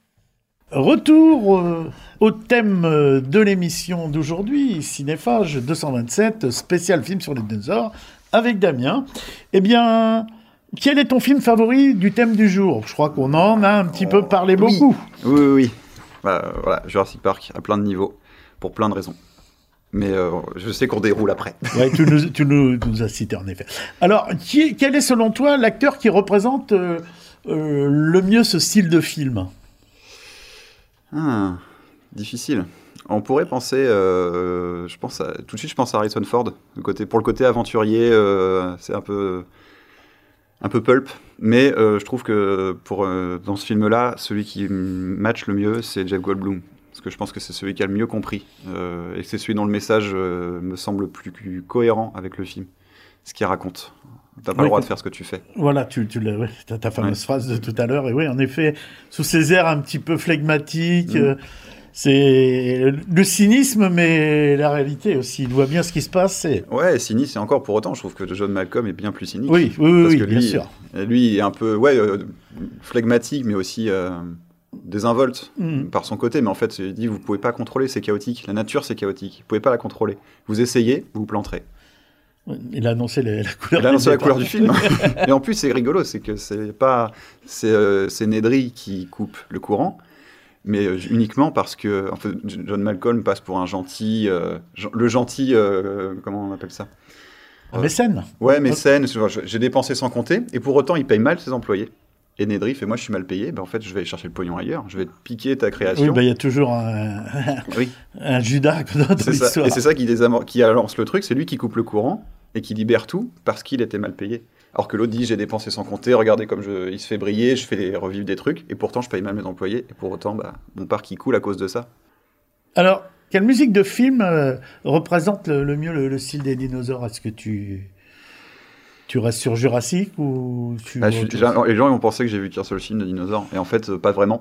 Retour euh, au thème euh, de l'émission d'aujourd'hui, Cinéphage deux cent vingt-sept, spécial film sur les dinosaures, avec Damien. Eh bien, quel est ton film favori du thème du jour ? Je crois qu'on en a un petit oh, peu parlé oui. beaucoup. Oui, oui, oui. Bah, voilà, Jurassic Park, à plein de niveaux, pour plein de raisons. Mais euh, je sais qu'on déroule après. Oui, tu nous, tu nous, tu nous as cité en effet. Alors, qui, quel est selon toi l'acteur qui représente euh, euh, le mieux ce style de film ? Ah, difficile. On pourrait penser, euh, je pense à, tout de suite, je pense à Harrison Ford. Le côté, pour le côté aventurier, euh, c'est un peu, un peu pulp. Mais euh, je trouve que pour, euh, dans ce film-là, celui qui match le mieux, c'est Jeff Goldblum. Parce que je pense que c'est celui qui a le mieux compris. Euh, et c'est celui dont le message euh, me semble le plus, plus cohérent avec le film. Ce qu'il raconte. T'as pas oui, le droit de faire ce que tu fais. Voilà, tu, tu l'as, ouais, t'as ta fameuse ouais. phrase de tout à l'heure. Et oui, en effet, sous ces airs un petit peu flegmatiques, mmh. euh, c'est le cynisme, mais la réalité aussi. Il voit bien ce qui se passe. C'est... Ouais, cynisme, et encore pour autant, je trouve que John Malcolm est bien plus cynique. Oui, oui, oui, parce oui que bien lui, sûr. Lui, il est un peu ouais, euh, flegmatique, mais aussi... Euh, désinvolte mmh. par son côté, mais en fait, il dit vous pouvez pas contrôler, c'est chaotique. La nature, c'est chaotique. Vous pouvez pas la contrôler. Vous essayez, vous vous planterez. Il a annoncé la, la couleur. Il a annoncé la couleur du film. Et en plus, c'est rigolo, c'est que c'est pas c'est, euh, c'est Nedry qui coupe le courant, mais euh, uniquement parce que en fait, John Malcolm passe pour un gentil, euh, le gentil, euh, comment on appelle ça Un mécène. Ouais, mécène. J'ai dépensé sans compter, et pour autant, il paye mal ses employés. Et Nedry fait, moi je suis mal payé, ben en fait je vais aller chercher le pognon ailleurs, je vais te piquer ta création. Oui, il ben, y a toujours un, oui. un Judas dans c'est l'histoire. Ça. Et c'est ça qui, désamor- qui lance le truc, c'est lui qui coupe le courant et qui libère tout parce qu'il était mal payé. Alors que l'autre dit, j'ai dépensé sans compter, regardez comme je, il se fait briller, je fais revivre des trucs, et pourtant je paye mal mes employés, et pour autant bah, mon parc qui coule à cause de ça. Alors, quelle musique de film euh, représente le, le mieux le, le style des dinosaures ? Est-ce que tu... Tu restes sur Jurassic ou tu... ah, je, les gens ils ont pensé que j'ai vu qu'un seul film de dinosaures et en fait euh, pas vraiment.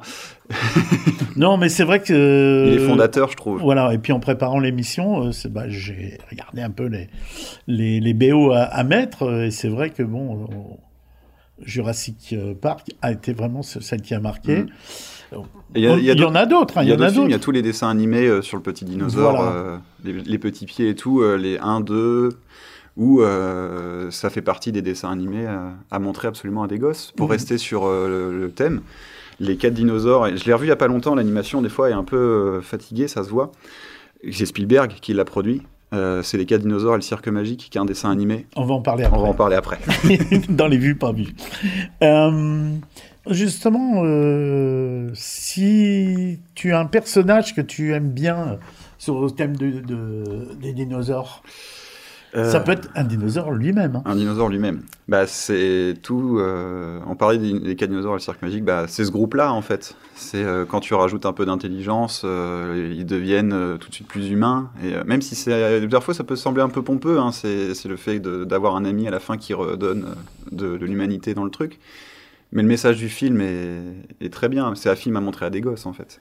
Non mais c'est vrai que euh, il est fondateur je trouve. Voilà, et puis en préparant l'émission, euh, c'est, bah, j'ai regardé un peu les les, les B O à, à mettre et c'est vrai que bon, euh, Jurassic Park a été vraiment celle qui a marqué. Mmh. Il y, y, y en a d'autres. Il hein, y, y, en a d'autres. Il y a tous les dessins animés euh, sur le petit dinosaure, voilà. euh, les, les petits pieds et tout, euh, les un, deux... où euh, ça fait partie des dessins animés à, à montrer absolument à des gosses. Pour mmh. rester sur euh, le, le thème, les quatre dinosaures, et je l'ai revu il n'y a pas longtemps, l'animation des fois est un peu euh, fatiguée, ça se voit. C'est Spielberg qui l'a produit. Euh, c'est les quatre dinosaures et le cirque magique, qui est un dessin animé. On va en parler après. On va en parler après. Dans les vues, pas vues. Euh, justement, euh, si tu as un personnage que tu aimes bien sur le thème de, de, des dinosaures, Euh, ça peut être un dinosaure lui-même. Hein. Un dinosaure lui-même. Bah, c'est tout. Euh, on parlait des, des quatre dinosaures et le cirque magique. Bah, c'est ce groupe-là, en fait. C'est euh, quand tu rajoutes un peu d'intelligence, euh, ils deviennent euh, tout de suite plus humains. Et euh, même si c'est, parfois ça peut sembler un peu pompeux, hein, c'est, c'est le fait de, d'avoir un ami à la fin qui redonne de, de l'humanité dans le truc. Mais le message du film est, est très bien. C'est un film à montrer à des gosses, en fait.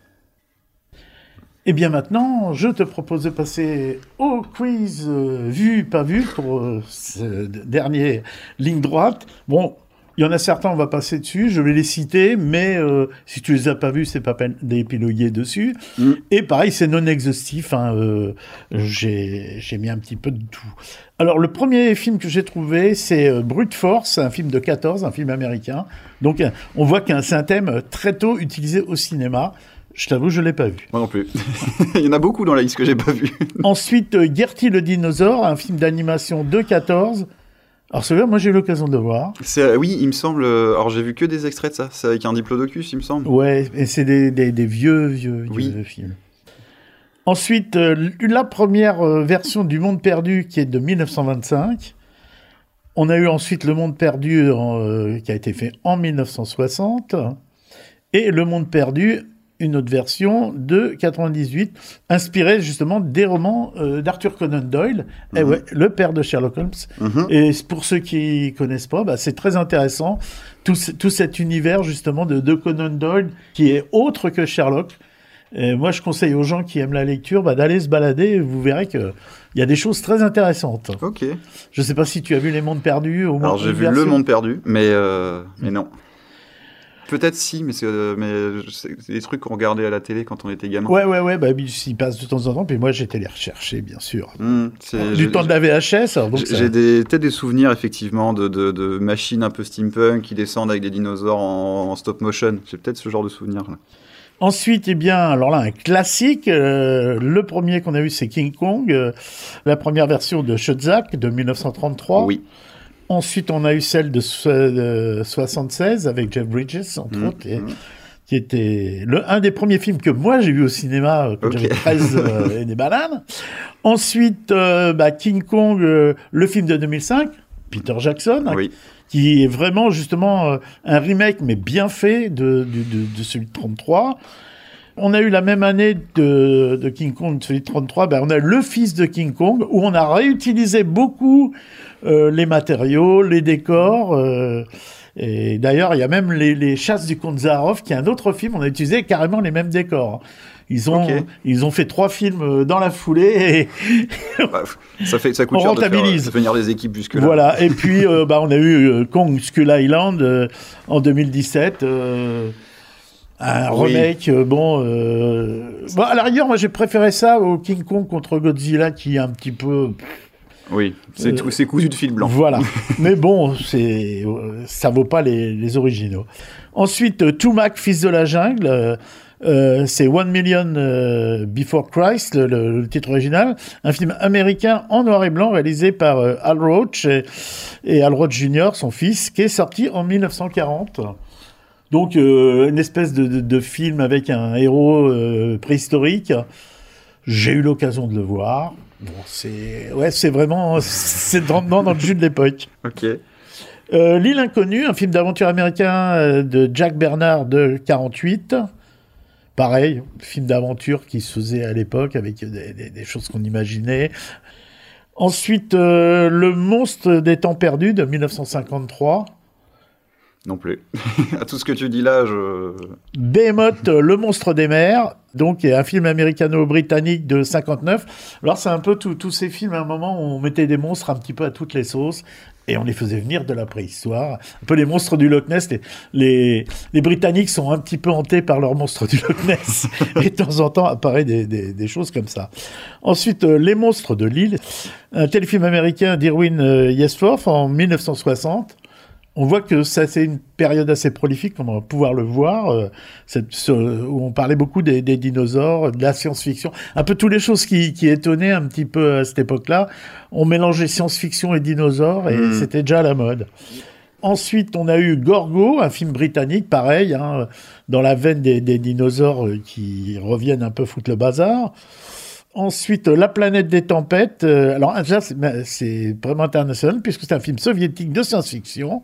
Et bien maintenant, je te propose de passer au quiz euh, vu, pas vu, pour euh, ce dernier ligne droite. Bon, il y en a certains, on va passer dessus, je vais les citer, mais euh, si tu les as pas vus, c'est pas peine d'épiloguer dessus. Mm. Et pareil, c'est non exhaustif, hein, euh, j'ai, j'ai mis un petit peu de tout. Alors, le premier film que j'ai trouvé, c'est euh, Brute Force, un film de quatorze, un film américain. Donc, euh, on voit que c'est un thème très tôt utilisé au cinéma. Je t'avoue, je ne l'ai pas vu. Moi non plus. Il y en a beaucoup dans la liste que je n'ai pas vu. Ensuite, euh, Gertie le dinosaure, un film d'animation de quatorze. Alors celui-là, moi j'ai eu l'occasion de le voir. C'est, euh, oui, il me semble... Euh, alors j'ai vu que des extraits de ça. C'est avec un diplodocus, il me semble. Ouais, et c'est des, des, des vieux, vieux, oui. vieux films. Ensuite, euh, la première euh, version du Monde perdu qui est de dix-neuf cent vingt-cinq. On a eu ensuite Le Monde perdu euh, qui a été fait en dix-neuf cent soixante. Et Le Monde perdu... une autre version de quatre-vingt-dix-huit, inspirée justement des romans euh, d'Arthur Conan Doyle, mm-hmm. et ouais, le père de Sherlock Holmes. Mm-hmm. Et pour ceux qui ne connaissent pas, bah, c'est très intéressant, tout, tout cet univers justement de, de Conan Doyle, qui est autre que Sherlock. Et moi, je conseille aux gens qui aiment la lecture bah, d'aller se balader, vous verrez qu'il y a des choses très intéressantes. Ok. Je ne sais pas si tu as vu Les Mondes Perdus. Au moins Alors, j'ai vu version. Le Monde Perdu, mais, euh, mais non. Peut-être si, mais c'est, euh, mais c'est des trucs qu'on regardait à la télé quand on était gamin. Ouais, ouais, ouais, bah, ils passent de temps en temps, puis moi j'étais les rechercher, bien sûr. Mmh, c'est, du temps de la V H S. Alors, donc j'ai ça... j'ai des, peut-être des souvenirs, effectivement, de, de, de machines un peu steampunk qui descendent avec des dinosaures en, en stop motion. J'ai peut-être ce genre de souvenirs là. Ensuite, eh bien, alors là, un classique. Euh, le premier qu'on a vu, c'est King Kong, euh, la première version de Schoedsack de dix-neuf cent trente-trois. Oui. Ensuite, on a eu celle de, so- de soixante-seize avec Jeff Bridges, entre mmh, autres, et, mmh. qui était le, un des premiers films que moi j'ai vu au cinéma quand okay. j'avais treize euh, et des bananes. Ensuite, euh, bah, King Kong, euh, le film de deux mille cinq, Peter Jackson, oui. hein, qui est vraiment justement euh, un remake, mais bien fait, de, de, de, de celui de trente-trois. On a eu la même année de, de King Kong, celui de trente-trois, ben on a eu le fils de King Kong, où on a réutilisé beaucoup euh, les matériaux, les décors. Euh, et d'ailleurs, il y a même les, les chasses du comte Zaroff, qui est un autre film, on a utilisé carrément les mêmes décors. Ils ont, okay. ils ont fait trois films dans la foulée. Et bah, ça, fait, ça coûte cher de faire, de venir des équipes jusque-là. Voilà, et puis euh, bah, on a eu euh, Kong Skull Island euh, en deux mille dix-sept. Euh, Un oui. remake, euh, bon, euh... bon... À la rigueur, moi j'ai préféré ça au King Kong contre Godzilla qui est un petit peu... Oui, c'est, euh... c'est cousu de fil blanc. Voilà, mais bon, c'est... ça vaut pas les, les originaux. Ensuite, Tumac, fils de la jungle, euh, c'est One Million euh, Before Christ, le, le titre original, un film américain en noir et blanc réalisé par euh, Al Roach et, et Al Roach junior, son fils, qui est sorti en dix-neuf cent quarante. Donc, euh, une espèce de, de, de film avec un héros euh, préhistorique. J'ai eu l'occasion de le voir. Bon, c'est, ouais, c'est vraiment, c'est dans, dans, dans le jus de l'époque. Ok. Euh, L'île inconnue, un film d'aventure américain euh, de Jack Bernard de quarante-huit. Pareil, film d'aventure qui se faisait à l'époque avec des, des, des choses qu'on imaginait. Ensuite, euh, Le monstre des temps perdus de dix-neuf cent cinquante-trois. Non plus. À tout ce que tu dis là, je... Behemoth, le monstre des mers, donc un film américano-britannique de cinquante-neuf. Alors c'est un peu tous ces films, à un moment, où on mettait des monstres un petit peu à toutes les sauces, et on les faisait venir de la préhistoire. Un peu les monstres du Loch Ness. Les, les, les Britanniques sont un petit peu hantés par leurs monstres du Loch Ness, et de temps en temps apparaissent des, des, des choses comme ça. Ensuite, euh, Les monstres de l'île, un téléfilm américain d'Irwin euh, Yesforth en dix-neuf cent soixante. On voit que ça, c'est une période assez prolifique, on va pouvoir le voir, euh, cette, ce, où on parlait beaucoup des, des dinosaures, de la science-fiction, un peu toutes les choses qui, qui étonnaient un petit peu à cette époque-là. On mélangeait science-fiction et dinosaures, et mmh. c'était déjà à la mode. Ensuite, on a eu Gorgo, un film britannique, pareil, hein, dans la veine des, des dinosaures qui reviennent un peu foutre le bazar. Ensuite, La planète des tempêtes. Euh, alors, déjà, c'est, c'est vraiment international, puisque c'est un film soviétique de science-fiction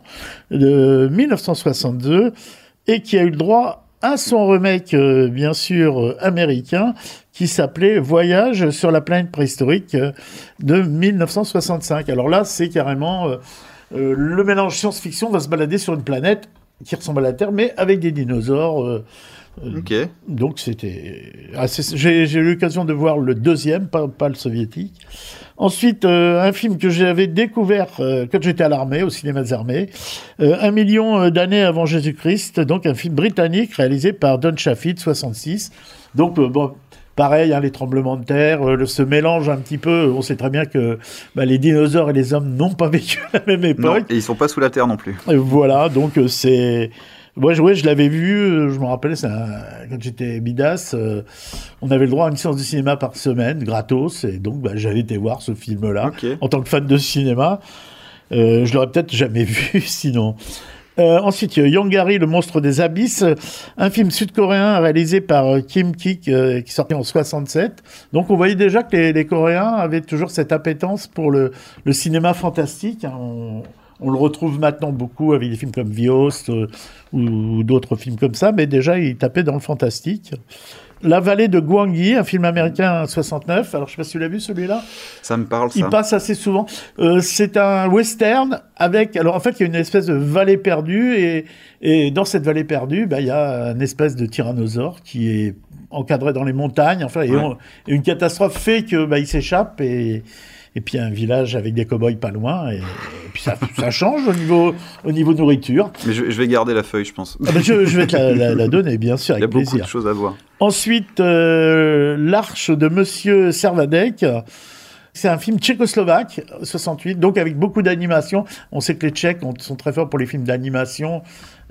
de dix-neuf cent soixante-deux et qui a eu le droit à son remake, euh, bien sûr, euh, américain, qui s'appelait Voyage sur la planète préhistorique euh, de dix-neuf cent soixante-cinq. Alors là, c'est carrément... Euh, euh, le mélange science-fiction va se balader sur une planète qui ressemble à la Terre, mais avec des dinosaures... Euh, Ok. Donc c'était assez... j'ai, j'ai eu l'occasion de voir le deuxième, pas, pas le soviétique. Ensuite, euh, un film que j'avais découvert euh, quand j'étais à l'armée, au cinéma des armées, euh, un million d'années avant Jésus-Christ, donc un film britannique réalisé par Don Chaffee de soixante-six. Donc euh, bon, pareil, hein, les tremblements de terre, euh, ce mélange un petit peu. On sait très bien que bah, les dinosaures et les hommes n'ont pas vécu à la même époque. Non, et ils sont pas sous la terre non plus. Et voilà, donc euh, c'est. Moi, ouais, je l'avais vu, je me rappelle, c'est un... quand j'étais bidasse, euh, on avait le droit à une séance de cinéma par semaine, gratos, et donc bah, j'avais été voir ce film-là, okay. En tant que fan de cinéma. Euh, je l'aurais peut-être jamais vu, sinon. Euh, ensuite, il y a Yongari, le monstre des abysses, un film sud-coréen réalisé par Kim Kik, euh, qui est sorti en soixante-sept. Donc, on voyait déjà que les, les Coréens avaient toujours cette appétence pour le, le cinéma fantastique. Hein. On... On le retrouve maintenant beaucoup avec des films comme The Host euh, ou, ou d'autres films comme ça, mais déjà, il tapait dans le fantastique. La vallée de Gwangi, un film américain soixante-neuf. Alors, je ne sais pas si tu l'as vu, celui-là. Ça me parle, ça. Il passe assez souvent. Euh, c'est un western avec... Alors, en fait, il y a une espèce de vallée perdue, et, et dans cette vallée perdue, bah, il y a une espèce de tyrannosaure qui est encadré dans les montagnes. Enfin, ouais. et, on, et une catastrophe fait que bah, il s'échappe, et... Et puis un village avec des cow-boys pas loin, et, et puis ça, ça change au niveau, au niveau nourriture. Mais je, je vais garder la feuille, je pense. Ah ben je, je vais te la, la, la donner, bien sûr, avec plaisir. Il y a beaucoup de choses à voir. Ensuite, euh, L'Arche de Monsieur Servadec. C'est un film tchécoslovaque, soixante-huit, donc avec beaucoup d'animation. On sait que les Tchèques sont très forts pour les films d'animation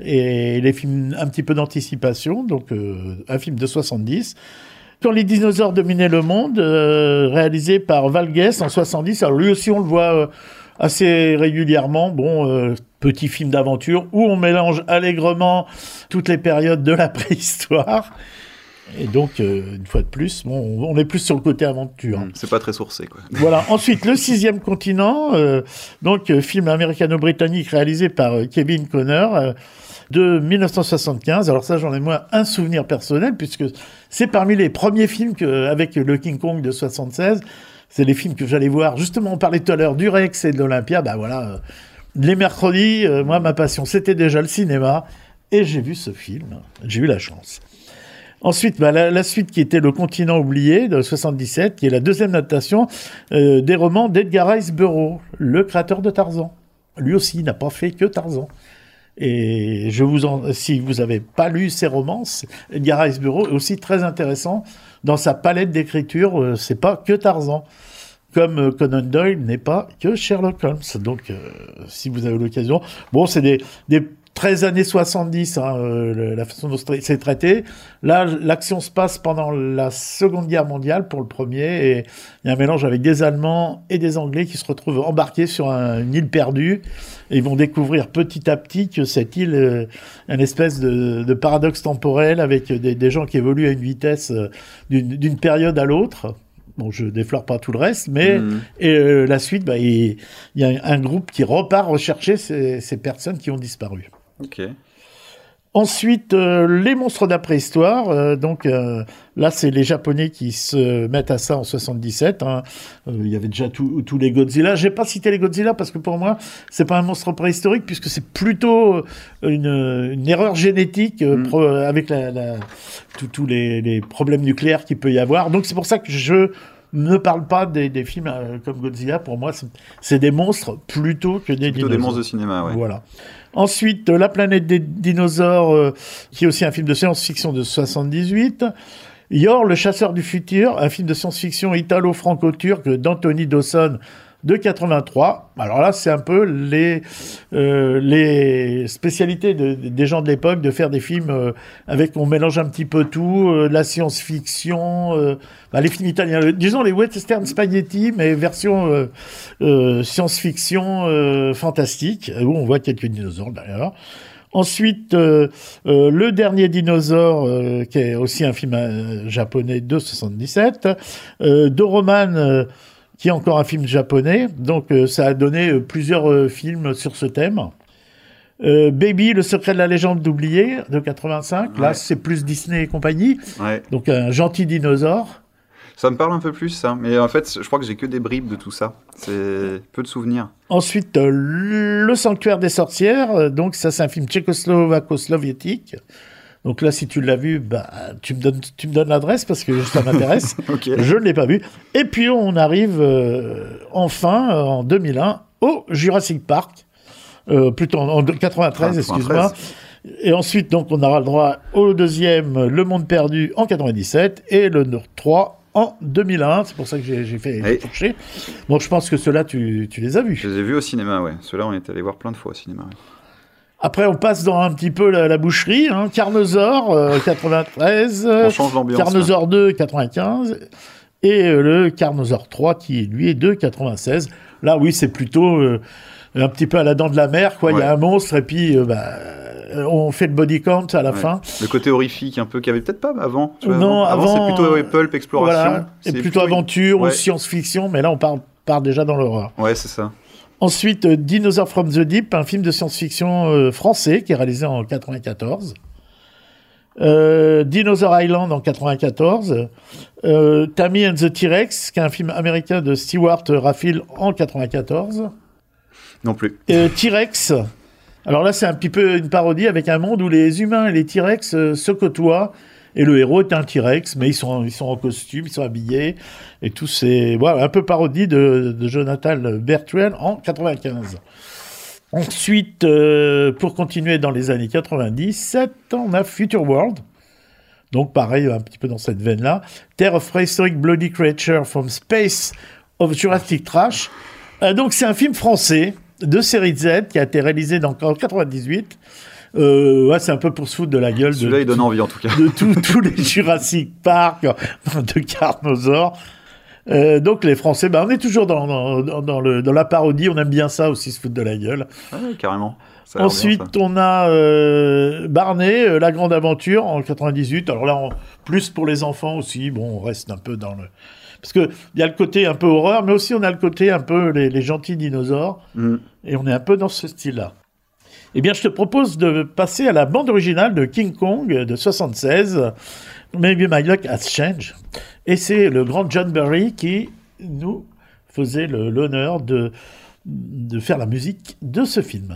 et les films un petit peu d'anticipation, donc euh, un film de soixante-dix. Quand les dinosaures dominaient le monde, euh, réalisé par Valgues en soixante-dix. Alors lui aussi, on le voit euh, assez régulièrement. Bon, euh, petit film d'aventure où on mélange allègrement toutes les périodes de la préhistoire. Et donc, euh, une fois de plus, bon, on est plus sur le côté aventure. Mmh, c'est pas très sourcé, quoi. Voilà. Ensuite, Le Sixième Continent, euh, donc euh, film américano-britannique réalisé par euh, Kevin Connor, euh, de mille neuf cent soixante-quinze. Alors ça, j'en ai moins un souvenir personnel, puisque c'est parmi les premiers films que, avec le King Kong de soixante-seize. C'est les films que j'allais voir. Justement, on parlait tout à l'heure du Rex et de l'Olympia. Ben voilà, euh, les mercredis, euh, moi, ma passion, c'était déjà le cinéma. Et j'ai vu ce film. J'ai eu la chance. Ensuite, bah, la, la suite qui était Le Continent oublié de soixante-dix-sept, qui est la deuxième adaptation euh, des romans d'Edgar Rice Burroughs, le créateur de Tarzan. Lui aussi n'a pas fait que Tarzan. Et je vous en, si vous n'avez pas lu ses romans, Edgar Rice Burroughs est aussi très intéressant dans sa palette d'écriture. Euh, c'est pas que Tarzan, comme euh, Conan Doyle n'est pas que Sherlock Holmes. Donc, euh, si vous avez l'occasion, bon, c'est des, des treize années soixante-dix, hein, euh, la façon dont c'est traité. Là, l'action se passe pendant la Seconde Guerre mondiale pour le premier, et il y a un mélange avec des Allemands et des Anglais qui se retrouvent embarqués sur un, une île perdue, et ils vont découvrir petit à petit que cette île euh, est une espèce de, de paradoxe temporel avec des, des gens qui évoluent à une vitesse euh, d'une, d'une période à l'autre. Bon, je déflore pas tout le reste, mais mmh. et, euh, la suite, bah, il, il y a un groupe qui repart rechercher ces, ces personnes qui ont disparu. Ok. Ensuite, euh, les monstres d'après-histoire. Euh, donc euh, là, c'est les Japonais qui se mettent à ça en soixante-dix-sept. Hein. Euh, il y avait déjà tous les Godzilla. J'ai pas cité les Godzilla parce que pour moi, c'est pas un monstre préhistorique puisque c'est plutôt une, une erreur génétique euh, mm. pro, avec la, la, tous les, les problèmes nucléaires qu'il peut y avoir. Donc c'est pour ça que je ne parle pas des, des films euh, comme Godzilla. Pour moi, c'est, c'est des monstres plutôt que des plutôt dinosaures. des monstres de cinéma, ouais. Voilà. Ensuite, euh, La planète des dinosaures, euh, qui est aussi un film de science-fiction de soixante-dix-huit. Yor, le chasseur du futur, un film de science-fiction italo-franco-turc d'Anthony Dawson de quatre-vingt-trois. Alors là, c'est un peu les, euh, les spécialités de, de, des gens de l'époque de faire des films euh, avec, on mélange un petit peu tout, euh, la science-fiction, euh, bah, les films italiens, euh, disons les western spaghetti, mais version euh, euh, science-fiction euh, fantastique, où on voit quelques dinosaures d'ailleurs. Ensuite, euh, euh, Le Dernier Dinosaure, euh, qui est aussi un film euh, japonais de soixante-dix-sept. Euh, Doroman, euh, qui est encore un film japonais. Donc, euh, ça a donné euh, plusieurs euh, films sur ce thème. Euh, Baby, le secret de la légende d'oublier, de quatre-vingt-cinq. Ouais. Là, c'est plus Disney et compagnie. Ouais. Donc, un gentil dinosaure. Ça me parle un peu plus, ça. Mais en fait, je crois que j'ai que des bribes de tout ça. C'est peu de souvenirs. Ensuite, euh, Le Sanctuaire des sorcières. Donc, ça, c'est un film tchécoslovaco-soviétique. Donc là, si tu l'as vu, bah, tu me donnes, tu me donnes l'adresse parce que ça m'intéresse. Okay. Je ne l'ai pas vu. Et puis, on arrive euh, enfin, euh, en deux mille un, au Jurassic Park. Euh, plutôt en, en quatre-vingt-treize, ah, excuse-moi. Et ensuite, donc, on aura le droit au deuxième, Le Monde Perdu, en quatre-vingt-dix-sept, et le trois en deux mille un. C'est pour ça que j'ai, j'ai fait hey. fourcher. Donc, je pense que ceux-là, tu, tu les as vus. Je les ai vus au cinéma, ouais. Ceux-là, on est allé voir plein de fois au cinéma. Ouais. Après, on passe dans un petit peu la, la boucherie. Hein. Carnosaure, euh, quatre-vingt-treize. On change l'ambiance. Carnosaure là. deux, quatre-vingt-quinze. Et euh, le Carnosaure trois, qui, lui, est de quatre-vingt-seize. Là, oui, c'est plutôt euh, un petit peu à la dent de la mer, quoi. Il ouais. y a un monstre, et puis euh, bah, on fait le body count à la ouais. fin. Le côté horrifique, un peu, qu'il n'y avait peut-être pas avant. Tu vois, non, avant, avant c'est plutôt ouais, pulp, exploration. Voilà, c'est plutôt, plutôt aventure ouais. ou science-fiction, mais là, on part, part déjà dans l'horreur. Ouais, c'est ça. Ensuite, euh, Dinosaur from the Deep, un film de science-fiction euh, français qui est réalisé en quatre-vingt-quatorze. Euh, Dinosaur Island en quatre-vingt-quatorze. Euh, Tammy and the T-Rex, qui est un film américain de Stewart Raffill en quatre-vingt-quatorze. Non plus. Euh, T-Rex. Alors là, c'est un petit peu une parodie avec un monde où les humains et les T-Rex euh, se côtoient. Et le héros est un T-Rex, mais ils sont, ils sont en costume, ils sont habillés. Et tout c'est voilà, un peu parodie de, de Jonathan Bertuel en quatre-vingt-quinze. Ensuite, euh, pour continuer dans les années quatre-vingt-dix-sept, on a Future World. Donc pareil, un petit peu dans cette veine-là. Terre of Prehistoric Bloody Creature from Space of Jurassic Trash. Euh, donc c'est un film français de série Z qui a été réalisé dans, en quatre-vingt-dix-huit. Euh, ouais, c'est un peu pour se foutre de la gueule. Celui-là, de, il donne envie, en tout cas. De tous les Jurassic Park, de Carnosaure. Euh, donc, les Français, bah, on est toujours dans, dans, dans, le, dans la parodie. On aime bien ça aussi, se foutre de la gueule. Ouais, carrément. Ça a l'air Ensuite, bien, ça. on a euh, Barney, euh, La Grande Aventure, en quatre-vingt-dix-huit. Alors là, on, plus pour les enfants aussi. Bon, on reste un peu dans le... Parce qu'il y a le côté un peu horreur, mais aussi on a le côté un peu les, les gentils dinosaures. Mm. Et on est un peu dans ce style-là. Eh bien, je te propose de passer à la bande originale de King Kong de soixante-seize, Maybe My Luck Has Changed. Et c'est le grand John Barry qui nous faisait le, l'honneur de, de faire la musique de ce film.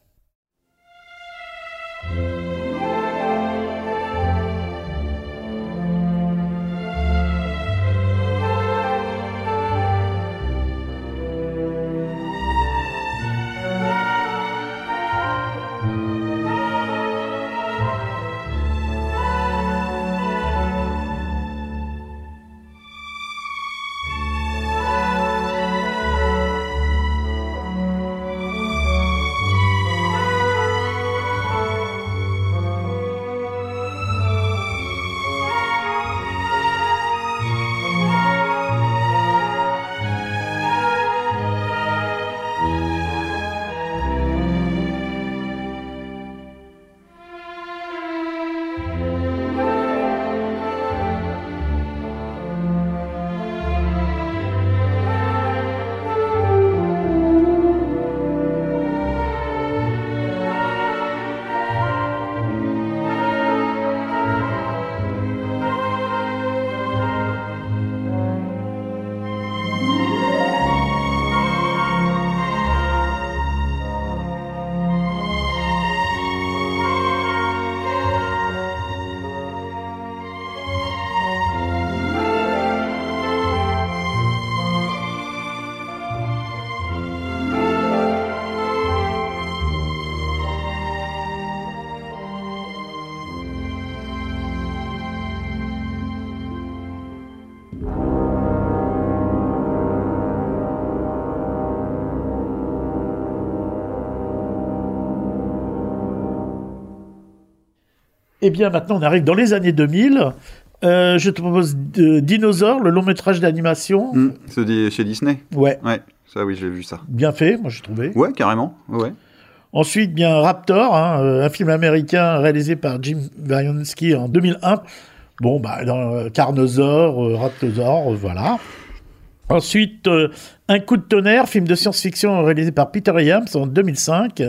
Eh bien, maintenant, on arrive dans les années deux mille. Euh, je te propose de Dinosaure, le long métrage d'animation. Mm. C'est des- chez Disney. Ouais, Ouais, ça oui, j'ai vu ça. bien fait, moi j'ai trouvé. Ouais, carrément. Ouais. Ensuite, bien Raptor, hein, euh, un film américain réalisé par Jim Wynorski en deux mille un. Bon, bah, dans euh, Carnosaure, euh, Raptosaure, euh, voilà. Ensuite, euh, Un coup de tonnerre, film de science-fiction réalisé par Peter Iams en deux mille cinq,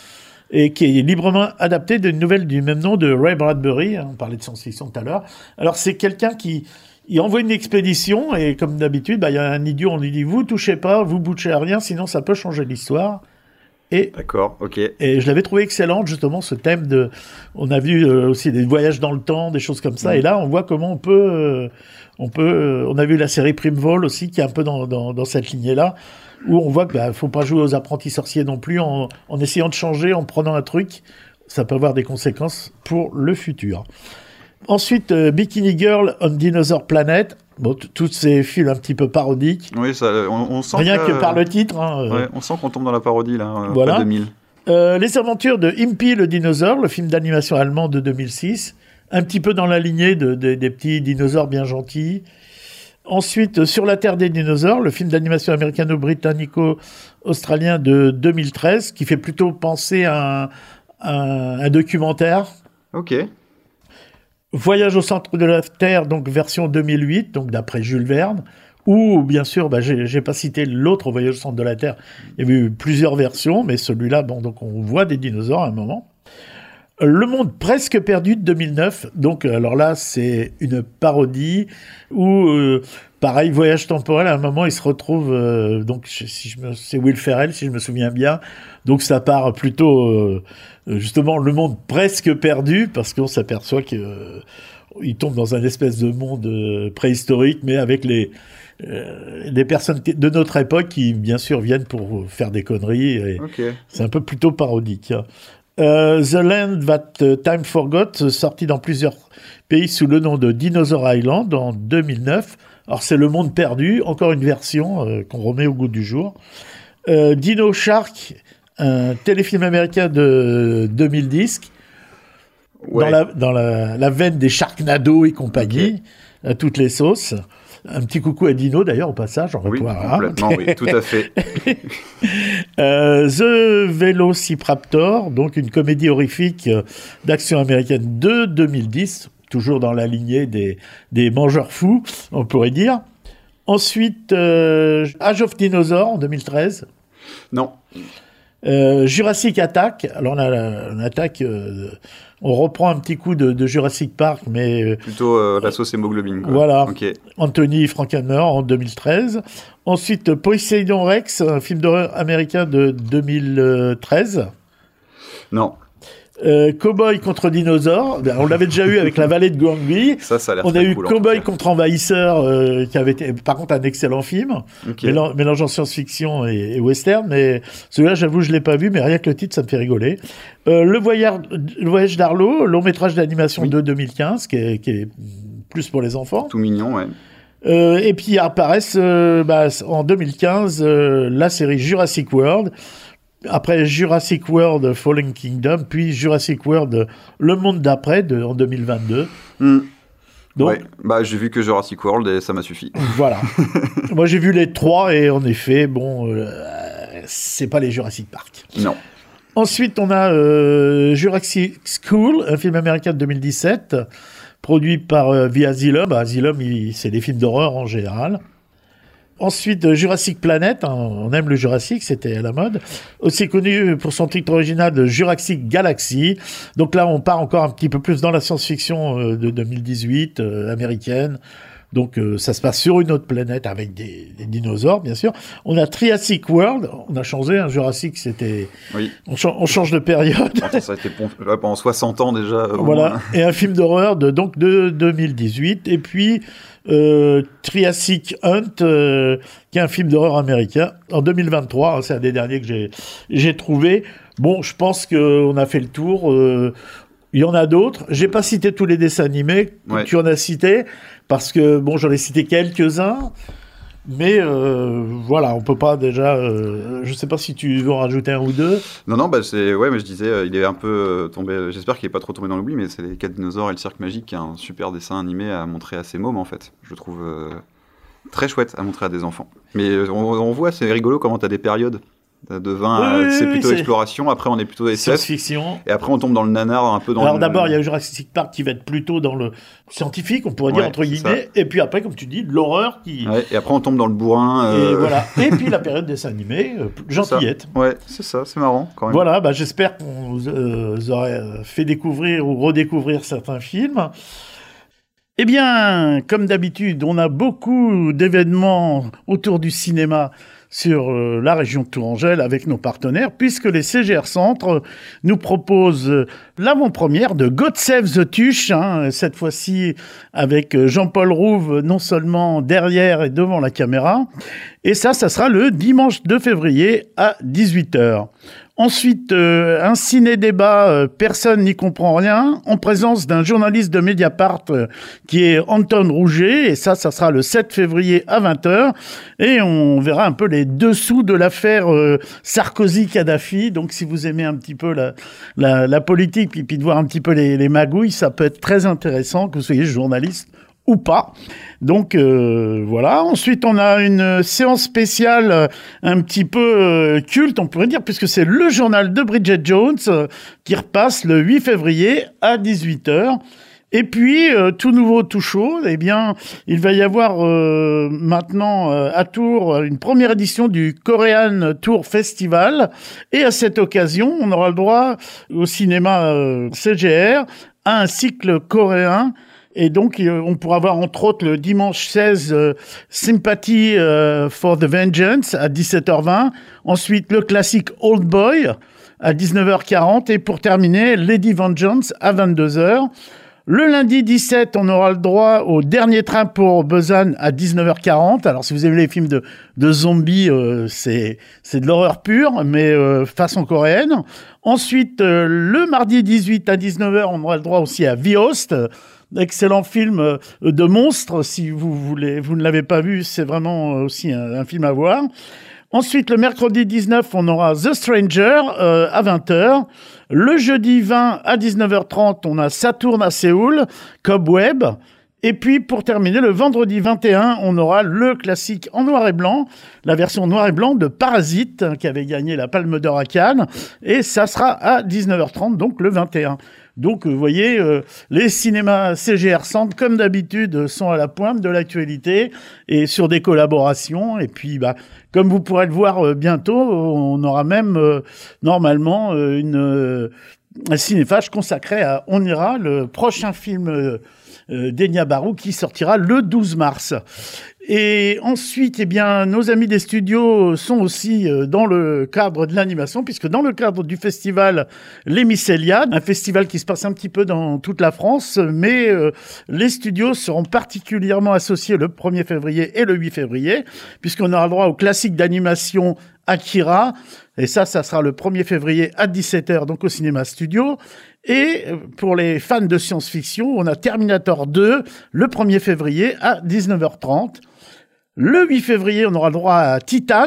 et qui est librement adapté d'une nouvelle du même nom de Ray Bradbury. On parlait de science-fiction tout à l'heure. Alors, c'est quelqu'un qui il envoie une expédition, et comme d'habitude, bah, il y a un idiot, on lui dit « Vous touchez pas, vous bougez à rien, sinon ça peut changer l'histoire ». Et D'accord, ok. Et je l'avais trouvé excellente, justement, ce thème de... On a vu euh, aussi des voyages dans le temps, des choses comme ça. Mmh. Et là, on voit comment on peut... euh, on peut euh, on a vu la série Primevol aussi, qui est un peu dans, dans, dans cette lignée-là, où on voit qu'il ne faut pas jouer aux apprentis sorciers non plus, en, en essayant de changer, en prenant un truc. Ça peut avoir des conséquences pour le futur. Ensuite, euh, Bikini Girl on Dinosaur Planet. Bon, t- tous ces films un petit peu parodiques. Oui, ça, on, on sent Rien que, que par le titre. Hein, euh, Ouais, on sent qu'on tombe dans la parodie là. euh, Voilà. après deux mille. Euh, les aventures de Impy le dinosaure, le film d'animation allemand de deux mille six, un petit peu dans la lignée de, de- des petits dinosaures bien gentils. Ensuite, euh, Sur la Terre des dinosaures, le film d'animation américano-britannico-australien de deux mille treize, qui fait plutôt penser à un, un- un documentaire. Ok. Voyage au centre de la Terre, donc version deux mille huit, donc d'après Jules Verne. Ou, bien sûr, bah, j'ai, j'ai pas cité l'autre Voyage au centre de la Terre. Il y a eu plusieurs versions, mais celui-là, bon, donc on voit des dinosaures à un moment. Le monde presque perdu de deux mille neuf. Donc, alors là, c'est une parodie où, euh, pareil, voyage temporel. À un moment, il se retrouve. Euh, donc, je- si je me, c'est Will Ferrell, si je me souviens bien. Donc, ça part plutôt, euh, justement, le monde presque perdu, parce qu'on s'aperçoit que euh, il tombe dans un espèce de monde euh, préhistorique, mais avec les euh, les personnes de notre époque qui, bien sûr, viennent pour faire des conneries. Et Ok. c'est un peu plutôt parodique. Euh, The Land That Time Forgot, sorti dans plusieurs pays sous le nom de Dinosaur Island en deux mille neuf. Alors, c'est Le Monde Perdu, encore une version euh, qu'on remet au goût du jour. Euh, Dino Shark, un téléfilm américain de deux mille dix, Ouais. dans, la, dans la, la veine des Sharknado et compagnie, à toutes les sauces. Un petit coucou à Dino, d'ailleurs, au passage. On va oui, pouvoir, complètement, hein. Oui, tout à fait. euh, The Velociraptor, donc une comédie horrifique euh, d'action américaine de deux mille dix, toujours dans la lignée des, des mangeurs fous, on pourrait dire. Ensuite, euh, Age of Dinosaurs en deux mille treize. Non. Euh, Jurassic Attack. Alors, on, a, on attaque... Euh, on reprend un petit coup de, de Jurassic Park, mais... Euh, Plutôt euh, la sauce hémoglobine, quoi. Voilà. Okay. Anthony Frankenheimer en deux mille treize. Ensuite, Poseidon Rex, un film d'horreur américain de deux mille treize. Non. Euh, Cowboy contre dinosaure, on l'avait déjà eu avec La Vallée de Gangby. Ça, ça a l'air On très a eu cool, Cowboy contre envahisseur, euh, qui avait été, par contre, un excellent film, okay. mélange, mélangeant science-fiction et, et western. Mais celui-là, j'avoue, je l'ai pas vu, mais rien que le titre, ça me fait rigoler. Euh, le, voyage, le voyage d'Arlo, long métrage d'animation oui. de deux mille quinze, qui est, qui est plus pour les enfants. Tout mignon, ouais. Euh, et puis apparaissent euh, bah, en deux mille quinze euh, la série Jurassic World. Après Jurassic World Fallen Kingdom, puis Jurassic World Le Monde d'après de, en deux mille vingt-deux. Mm. Donc, ouais, bah, j'ai vu que Jurassic World et ça m'a suffi. Voilà. Moi j'ai vu les trois et en effet, bon, euh, c'est pas les Jurassic Park. Non. Ensuite, on a euh, Jurassic School, un film américain de deux mille dix-sept, produit par euh, The Asylum. Asylum, il, c'est des films d'horreur en général. Ensuite, Jurassic Planet, hein, on aime le Jurassic, c'était à la mode. Aussi connu pour son titre original de Jurassic Galaxy. Donc là, on part encore un petit peu plus dans la science-fiction euh, de deux mille dix-huit, euh, américaine. Donc euh, ça se passe sur une autre planète avec des, des dinosaures, bien sûr. On a Triassic World, on a changé, hein, Jurassic, c'était... Oui. On, cha- on change de période. Attends, ça a été pendant soixante ans déjà. Voilà, et un film d'horreur de, donc, de deux mille dix-huit. Et puis... Euh, Triassic Hunt, euh, qui est un film d'horreur américain en deux mille vingt-trois, hein, c'est un des derniers que j'ai, j'ai trouvé. Bon, je pense qu'on a fait le tour. Euh, il y en a d'autres. J'ai pas cité tous les dessins animés que ouais. tu en as cités, parce que bon, j'en ai cité quelques-uns. Mais euh, voilà, on peut pas déjà. Euh, je sais pas si tu veux en rajouter un ou deux. Non, non, bah c'est ouais, mais je disais, euh, il est un peu euh, tombé. J'espère qu'il est pas trop tombé dans l'oubli, mais c'est les quatre dinosaures et le cirque magique, qui est un super dessin animé à montrer à ses mômes en fait. Je trouve euh, très chouette à montrer à des enfants. Mais euh, on, on voit, c'est rigolo comment t'as des périodes. De vingt, oui, à, c'est oui, plutôt c'est... exploration, après on est plutôt S F. Science-fiction. Et après on tombe dans le nanar, un peu dans Alors le... d'abord il y a Jurassic Park qui va être plutôt dans le scientifique, on pourrait dire ouais, entre guillemets, ça. Et puis après comme tu dis, l'horreur qui... Ouais, et après on tombe dans le bourrin. Euh... Et voilà, et puis la période dessin animé, euh, gentillette. Ouais, c'est ça, c'est marrant quand même. Voilà, bah, j'espère qu'on vous euh, aurait fait découvrir ou redécouvrir certains films. Eh bien, comme d'habitude, on a beaucoup d'événements autour du cinéma sur euh, la région de Tourangelle avec nos partenaires, puisque les C G R Centre nous proposent euh, l'avant-première de God Save the Tuche, hein, cette fois-ci avec Jean-Paul Rouve non seulement derrière et devant la caméra, et ça, ça sera le dimanche deux février à dix-huit heures. Ensuite, euh, un ciné-débat, euh, personne n'y comprend rien, en présence d'un journaliste de Mediapart euh, qui est Anton Rouget, et ça, ça sera le sept février à vingt heures, et on verra un peu les dessous de l'affaire euh, Sarkozy-Kadhafi. Donc, si vous aimez un petit peu la, la, la politique, puis, puis de voir un petit peu les, les magouilles, ça peut être très intéressant que vous soyez journaliste ou pas. Donc euh, voilà. Ensuite, on a une séance spéciale euh, un petit peu euh, culte, on pourrait dire, puisque c'est le journal de Bridget Jones euh, qui repasse le huit février à dix-huit heures. Et puis, euh, tout nouveau, tout chaud, eh bien, il va y avoir euh, maintenant euh, à Tours une première édition du Korean Tour Festival. Et à cette occasion, on aura le droit au cinéma euh, C G R à un cycle coréen. Et donc, on pourra voir entre autres le dimanche seize euh, Sympathy euh, for the Vengeance à dix-sept heures vingt. Ensuite, le classique Old Boy à dix-neuf heures quarante. Et pour terminer, Lady Vengeance à vingt-deux heures. Le lundi dix-sept, on aura le droit au dernier train pour Busan à dix-neuf heures quarante. Alors, si vous aimez les films de, de zombies, euh, c'est, c'est de l'horreur pure, mais euh, façon coréenne. Ensuite, euh, le mardi dix-huit à dix-neuf heures, on aura le droit aussi à The Host. Excellent film de monstre, si vous voulez, vous ne l'avez pas vu, c'est vraiment aussi un, un film à voir. Ensuite, le mercredi dix-neuf, on aura The Stranger euh, à vingt heures. Le jeudi vingt à dix-neuf heures trente, on a Saturne à Séoul, Cobweb. Et puis, pour terminer, le vendredi vingt et un, on aura le classique en noir et blanc, la version noir et blanc de Parasite, hein, qui avait gagné la Palme d'Or à Cannes. Et ça sera à dix-neuf heures trente, donc le vingt et un. Donc, vous voyez, euh, les cinémas C G R Centre, comme d'habitude, sont à la pointe de l'actualité et sur des collaborations. Et puis, bah, comme vous pourrez le voir euh, bientôt, on aura même, euh, normalement, euh, une, euh, un cinéphage consacré à On ira, le prochain film euh, euh, d'Enya Barou qui sortira le douze mars. Et ensuite, eh bien, nos amis des studios sont aussi euh, dans le cadre de l'animation, puisque dans le cadre du festival Les Mycéliades, un festival qui se passe un petit peu dans toute la France, mais euh, les studios seront particulièrement associés le premier février et le huit février, puisqu'on aura le droit au classique d'animation Akira, et ça, ça sera le premier février à dix-sept heures, donc au Cinéma Studio. Et pour les fans de science-fiction, on a Terminator deux le premier février à dix-neuf heures trente. Le huit février, on aura le droit à Titan,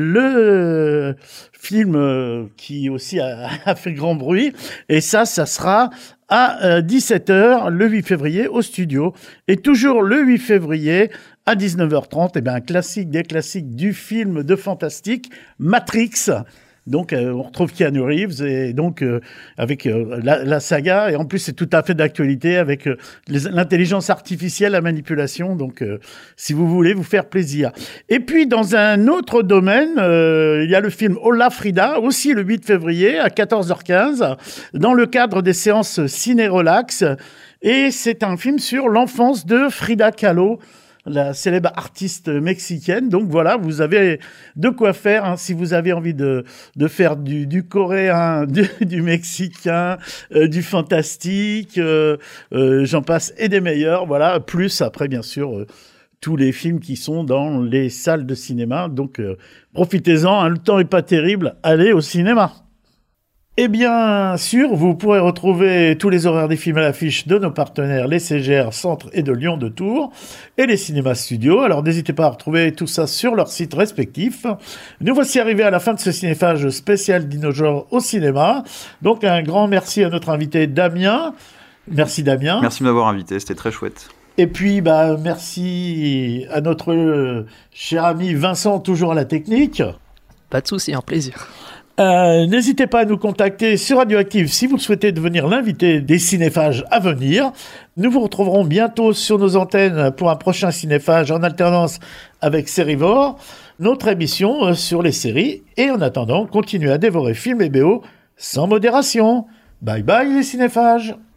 le film qui aussi a, a fait grand bruit. Et ça, ça sera à dix-sept heures le huit février au studio. Et toujours le huit février à dix-neuf heures trente, eh bien, un classique des classiques du film de fantastique, Matrix. Donc, euh, on retrouve Keanu Reeves et donc euh, avec euh, la, la saga. Et en plus, c'est tout à fait d'actualité avec euh, les, l'intelligence artificielle, la manipulation. Donc, euh, si vous voulez vous faire plaisir. Et puis, dans un autre domaine, euh, il y a le film Hola Frida, aussi le huit février à quatorze heures quinze, dans le cadre des séances ciné-relax. Et c'est un film sur l'enfance de Frida Kahlo, la célèbre artiste mexicaine. Donc voilà, vous avez de quoi faire hein, si vous avez envie de, de faire du, du coréen, du, du mexicain, euh, du fantastique, euh, euh, j'en passe, et des meilleurs. Voilà, plus après, bien sûr, euh, tous les films qui sont dans les salles de cinéma. Donc euh, profitez-en, hein, le temps est pas terrible, allez au cinéma. Et bien sûr, vous pourrez retrouver tous les horaires des films à l'affiche de nos partenaires, les C G R Centre et de Lyon de Tours, et les cinémas studios. Alors n'hésitez pas à retrouver tout ça sur leurs sites respectifs. Nous voici arrivés à la fin de ce cinéphage spécial Dinosaures au cinéma. Donc un grand merci à notre invité Damien. Merci Damien. Merci de m'avoir invité, c'était très chouette. Et puis, bah, merci à notre euh, cher ami Vincent, toujours à la technique. Pas de souci, un plaisir. Euh, n'hésitez pas à nous contacter sur Radioactive si vous souhaitez devenir l'invité des cinéphages à venir. Nous vous retrouverons bientôt sur nos antennes pour un prochain cinéphage en alternance avec Sérivore, notre émission sur les séries. Et en attendant, continuez à dévorer films et B O sans modération. Bye bye les cinéphages.